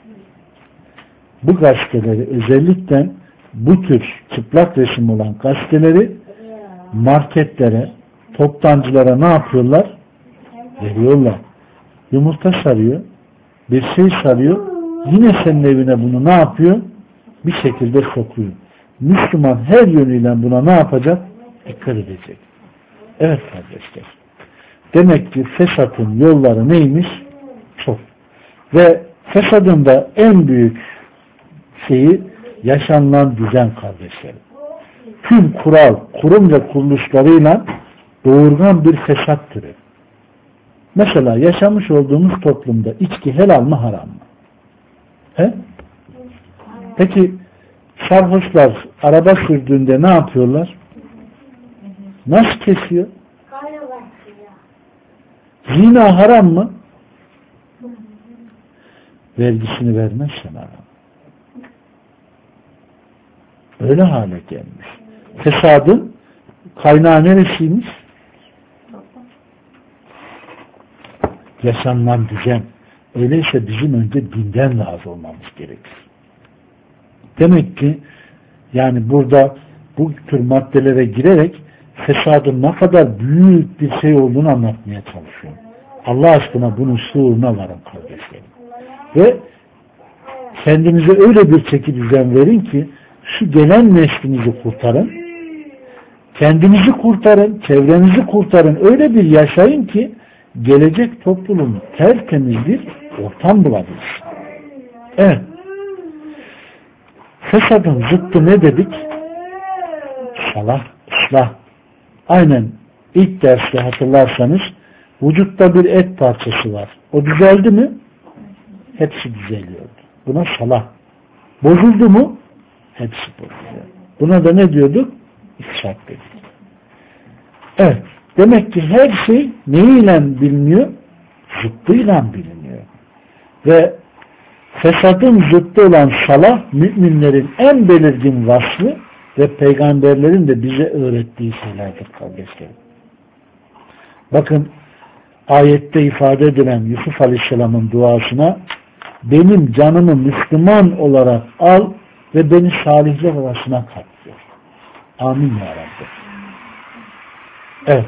Bu gazeteleri özellikle bu tür çıplak resim olan gazeteleri marketlere, toptancılara ne yapıyorlar? Veriyorlar. Yumurta sarıyor, bir şey sarıyor, yine senin evine bunu ne yapıyor? Bir şekilde sokuyor. Müslüman her yönüyle buna ne yapacak? Dikkat edecek. Evet kardeşler. Demek ki fesatın yolları neymiş? Çok. Ve fesadın da en büyük şeyi yaşanılan düzen kardeşlerim. Tüm kural, kurum ve kuruluşlarıyla doğurgan bir fesat türü. Mesela yaşamış olduğumuz toplumda içki helal mı haram mı? He? Peki sarhoşlar araba sürdüğünde ne yapıyorlar? Nasıl kesiyor? Zina haram mı? Vergisini vermezsen haram. Öyle hale gelmiş. Fesadın kaynağı neresiymiş? Yaşanılan düzen. Öyleyse bizim önce dinden razı olmamız gerekir. Demek ki yani burada bu tür maddelere girerek fesadın ne kadar büyük bir şey olduğunu anlatmaya çalışıyorum. Allah aşkına bunun şuuruna varın kardeşlerim. Ve kendinize öyle bir çeki düzen verin ki şu gelen neslinizi kurtarın, kendinizi kurtarın, çevrenizi kurtarın, öyle bir yaşayın ki gelecek toplumun tertemiz bir ortam bulabilir. Evet. Fesadın zıttı ne dedik? Salah, ıslah. Aynen ilk derste hatırlarsanız vücutta bir et parçası var. O düzeldi mi? Hepsi düzeliyordu. Buna salah. Bozuldu mu? Hepsi bozuluyor. Buna da ne diyorduk? İfsad dedik. Evet. Demek ki her şey neyle biliniyor? Zıttıyla biliniyor. Ve fesadın zıttı olan salah müminlerin en belirgin vasfı ve peygamberlerin de bize öğrettiği şeylerdir kardeşlerim. Bakın ayette ifade edilen Yusuf Aleyhisselam'ın duasına benim canımı Müslüman olarak al ve beni salihler arasına kat diyor. Amin ya Rabbi. Evet.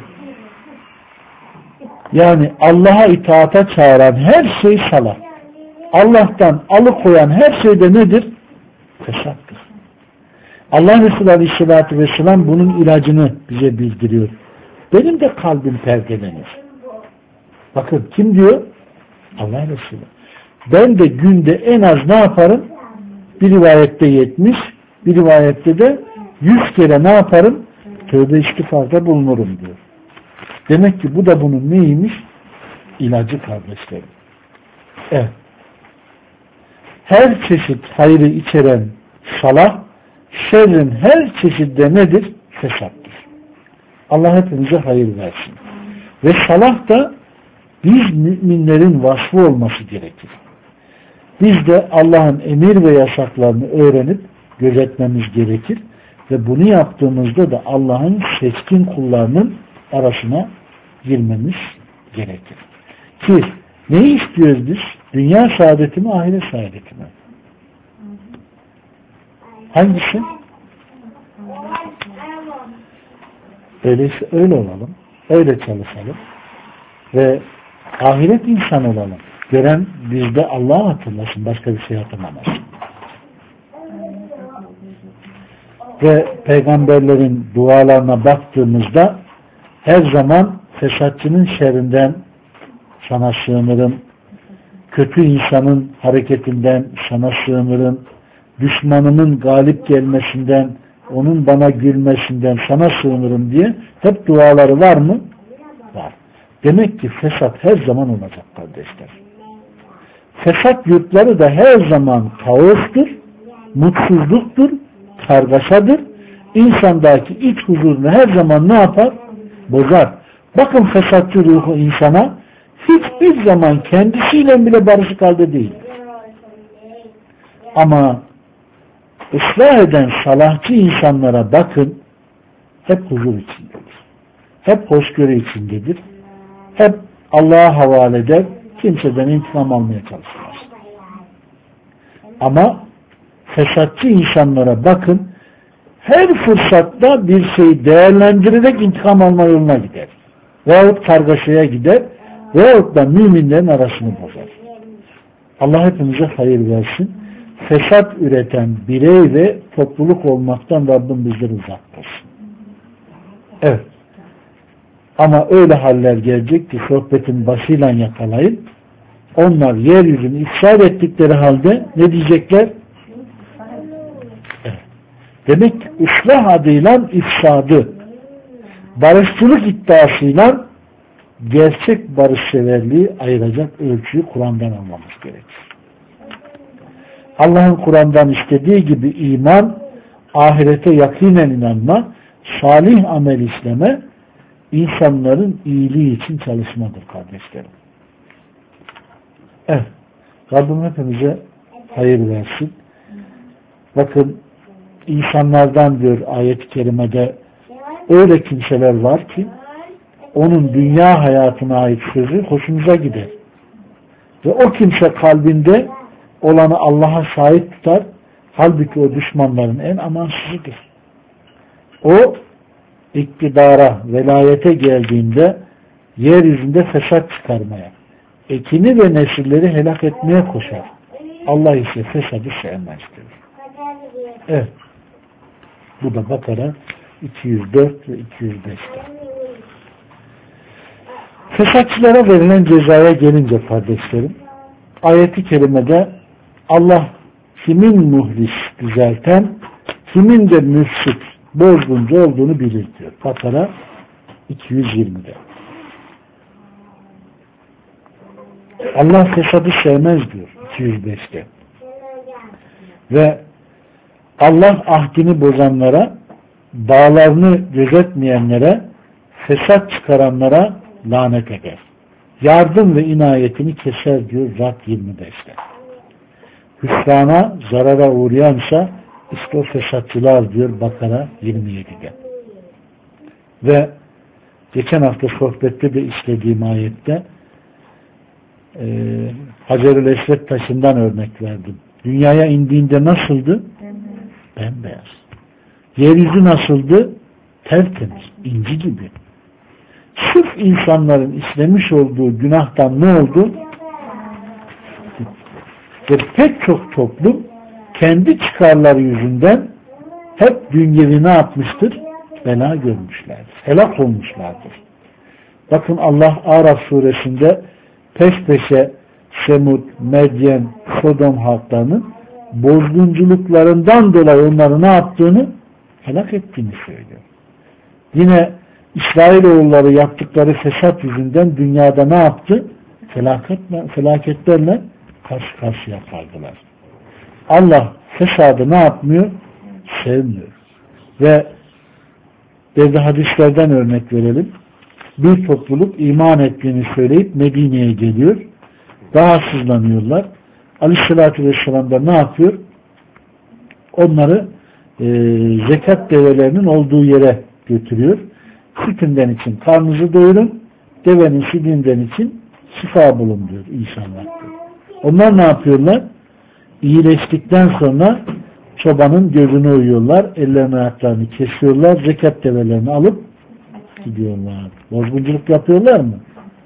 Yani Allah'a itaata çağıran her şey salah. Allah'tan alıkoyan her şey de nedir? Fesattır. Allah Resulü Aleyhisselatü Vesselam bunun ilacını bize bildiriyor. Benim de kalbim perdelenir. Bakın kim diyor? Allah Resulü. Ben de günde en az ne yaparım? Bir rivayette yetmiş, bir rivayette de yüz kere ne yaparım? Tövbe istiğfarda bulunurum diyor. Demek ki bu da bunun neymiş? ilacı kardeşlerim. Evet. Her çeşit hayrı içeren salah, şerrin her çeşidde nedir? Fesattır. Allah hepimize hayır versin. Ve salah da biz müminlerin vasfı olması gerekir. Biz de Allah'ın emir ve yasaklarını öğrenip gözetmemiz gerekir. Ve bunu yaptığımızda da Allah'ın seçkin kullarının arasına girmemiz gerekir. Ki neyi istiyoruz biz? Dünya saadeti mi, ahiret saadeti mi? Hangisi? Öyleyse öyle olalım. Öyle çalışalım. Ve ahiret insan olalım. Gören bizde Allah'ı hatırlasın. Başka bir şey hatırlamaz. Ve peygamberlerin dualarına baktığımızda her zaman fesatçının şerrinden sana sığınırım, kötü insanın hareketinden sana sığınırım, düşmanımın galip gelmesinden, onun bana gülmesinden sana sığınırım diye hep duaları var mı? Var. Demek ki fesat her zaman olacak kardeşler. Fesat yurtları da her zaman kaostur, mutsuzluktur, kargaşadır. İnsandaki iç huzurunu her zaman ne yapar? Bozar. Bakın fesatçı ruhu insana hiçbir zaman kendisiyle bile barışık halde değil. Ama ıslah eden salahçı insanlara bakın, hep huzur içindedir. Hep hoşgörü içindedir. Hep Allah'a havale eder. Kimseden intikam almaya çalışmaz. Ama fesatçı insanlara bakın, her fırsatta bir şeyi değerlendirerek intikam alma yoluna gider. Veyahut kargaşaya gider. Veyahut da müminlerin arasını bozar. Allah hepimize hayır versin. Fesat üreten birey ve topluluk olmaktan Rabbim bizleri uzak tutsun. Evet. Ama öyle haller gelecek ki sohbetin başıyla yakalayıp onlar yeryüzünü ifsad ettikleri halde ne diyecekler? Evet. Demek ki ıslah adıyla ifsadı, barışçılık iddiasıyla gerçek barışseverliği ayıracak ölçüyü Kur'an'dan almamız gerekir. Allah'ın Kur'an'dan istediği gibi iman, ahirete yakinen inanma, salih amel işleme, insanların iyiliği için çalışmadır kardeşlerim. Evet. Rabbim hepimize hayır versin. Bakın insanlardan diyor ayet-i kerimede öyle kimseler var ki onun dünya hayatına ait sözü hoşunuza gider. Ve o kimse kalbinde olanı Allah'a sahip tutar. Halbuki o düşmanların en amansızıdır. O iktidara, velayete geldiğinde yeryüzünde fesat çıkarmaya, ekini ve nesilleri helak etmeye koşar. Allah ise fesadı sevmez diyor. Evet. Bu da Bakara iki yüz dört ve iki yüz beşte. Fesatçılara verilen cezaya gelince kardeşlerim, ayeti kerimede Allah kimin muhlis düzelten, kimin de müfsit, bozguncu olduğunu bilir diyor. Bakara iki yüz yirmide. Allah fesadı sevmez diyor iki yüz beşte. Ve Allah ahdini bozanlara, bağlarını gözetmeyenlere, fesat çıkaranlara lanet eder. Yardım ve inayetini keser diyor Rad yirmi beşte. Hüsrana, zarara uğrayansa işte o fesatçılar diyor Bakara yirmi yedide. Ve geçen hafta sohbette de işlediğim ayette e, Hacer-ül Esved taşından örnek verdim. Dünyaya indiğinde nasıldı? Bembeyaz. Yeryüzü nasıldı? Tertemiz, inci gibi. Sırf insanların işlemiş olduğu günahtan ne oldu? Ve pek çok toplum kendi çıkarları yüzünden hep dünyevi ne yapmıştır? Bela görmüşlerdir. Helak olmuşlardır. Bakın Allah Araf suresinde peş peşe Semud, Medyen, Sodom halklarının bozgunculuklarından dolayı onları ne yaptığını helak ettiğini söylüyor. Yine İsrailoğulları yaptıkları fesat yüzünden dünyada ne yaptı? Felaketle, felaketlerle karşı karşıya kaldılar. Allah fesadı ne yapmıyor? Sevmiyor. Ve bir de hadislerden örnek verelim. Bir topluluk iman ettiğini söyleyip Medine'ye geliyor. Rahatsızlanıyorlar. Aleyhissalatü vesselam da ne yapıyor? Onları e, zekat develerinin olduğu yere götürüyor. Sütünden için karnınızı doyurun, devenin sütünden için şifa bulun diyor inşallah. Onlar ne yapıyorlar? İyileştikten sonra çobanın gözünü oyuyorlar, ellerini ayaklarını kesiyorlar, zekat develerini alıp gidiyorlar. Bozgunculuk yapıyorlar mı?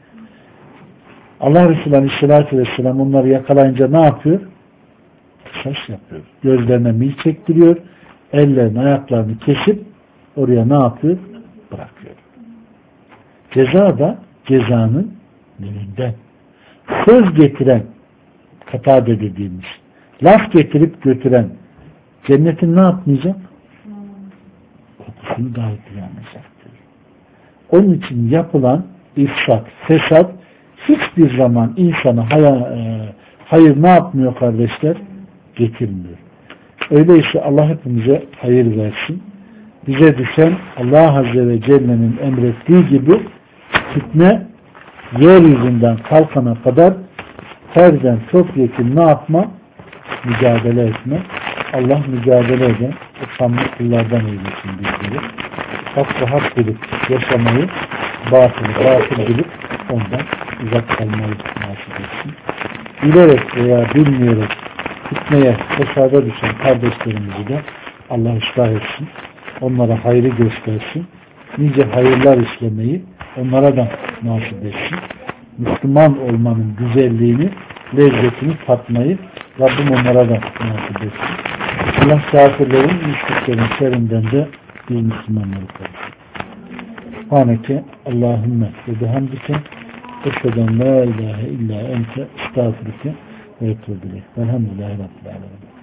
Allah Resulü Aleyhisselatü Vesselam onları yakalayınca ne yapıyor? Kısas yapıyor. Gözlerine mil çektiriyor, ellerini ayaklarını kesip oraya ne yapıyor? Bırakıyor. Ceza da cezanın dilinden. Söz getiren, katade dediğimiz, laf getirip götüren cennetin ne yapmayacak? Kokusunu dahi duyamayacaktır. Onun için yapılan ifsat, fesat hiçbir zaman insana hayır, hayır ne yapmıyor kardeşler? Getirmiyor. Öyleyse Allah hepimize hayır versin. Bize düşen Allah Azze ve Celle'nin emrettiği gibi fitne yeryüzünden kalkana kadar terden topyekun ne yapma? Mücadele etme. Allah mücadele eden utanmış kullardan eylesin bizleri. Hakkı hak bilip yaşamayı, batılı batıl bilip ondan uzak kalmayı nasip etsin. Bilerek veya bilmeyerek fitneye, fesada düşen kardeşlerimizi de Allah ıslah etsin. Onlara hayrı göstersin. Nice hayırlar işlemeyi onlara da nasip etsin. Müslüman olmanın güzelliğini, lezzetini tatmayı Rabbim onlara da nasip etsin. Allah kafirlerin, müşriklerin şerrinden de bir Müslümanları korusun. Subhaneke Allahümme ve bihamdike eşheden la ilahe illa ente estağfurike ve etûbü ileyh. Velhamdülillahi Rabbil alemin.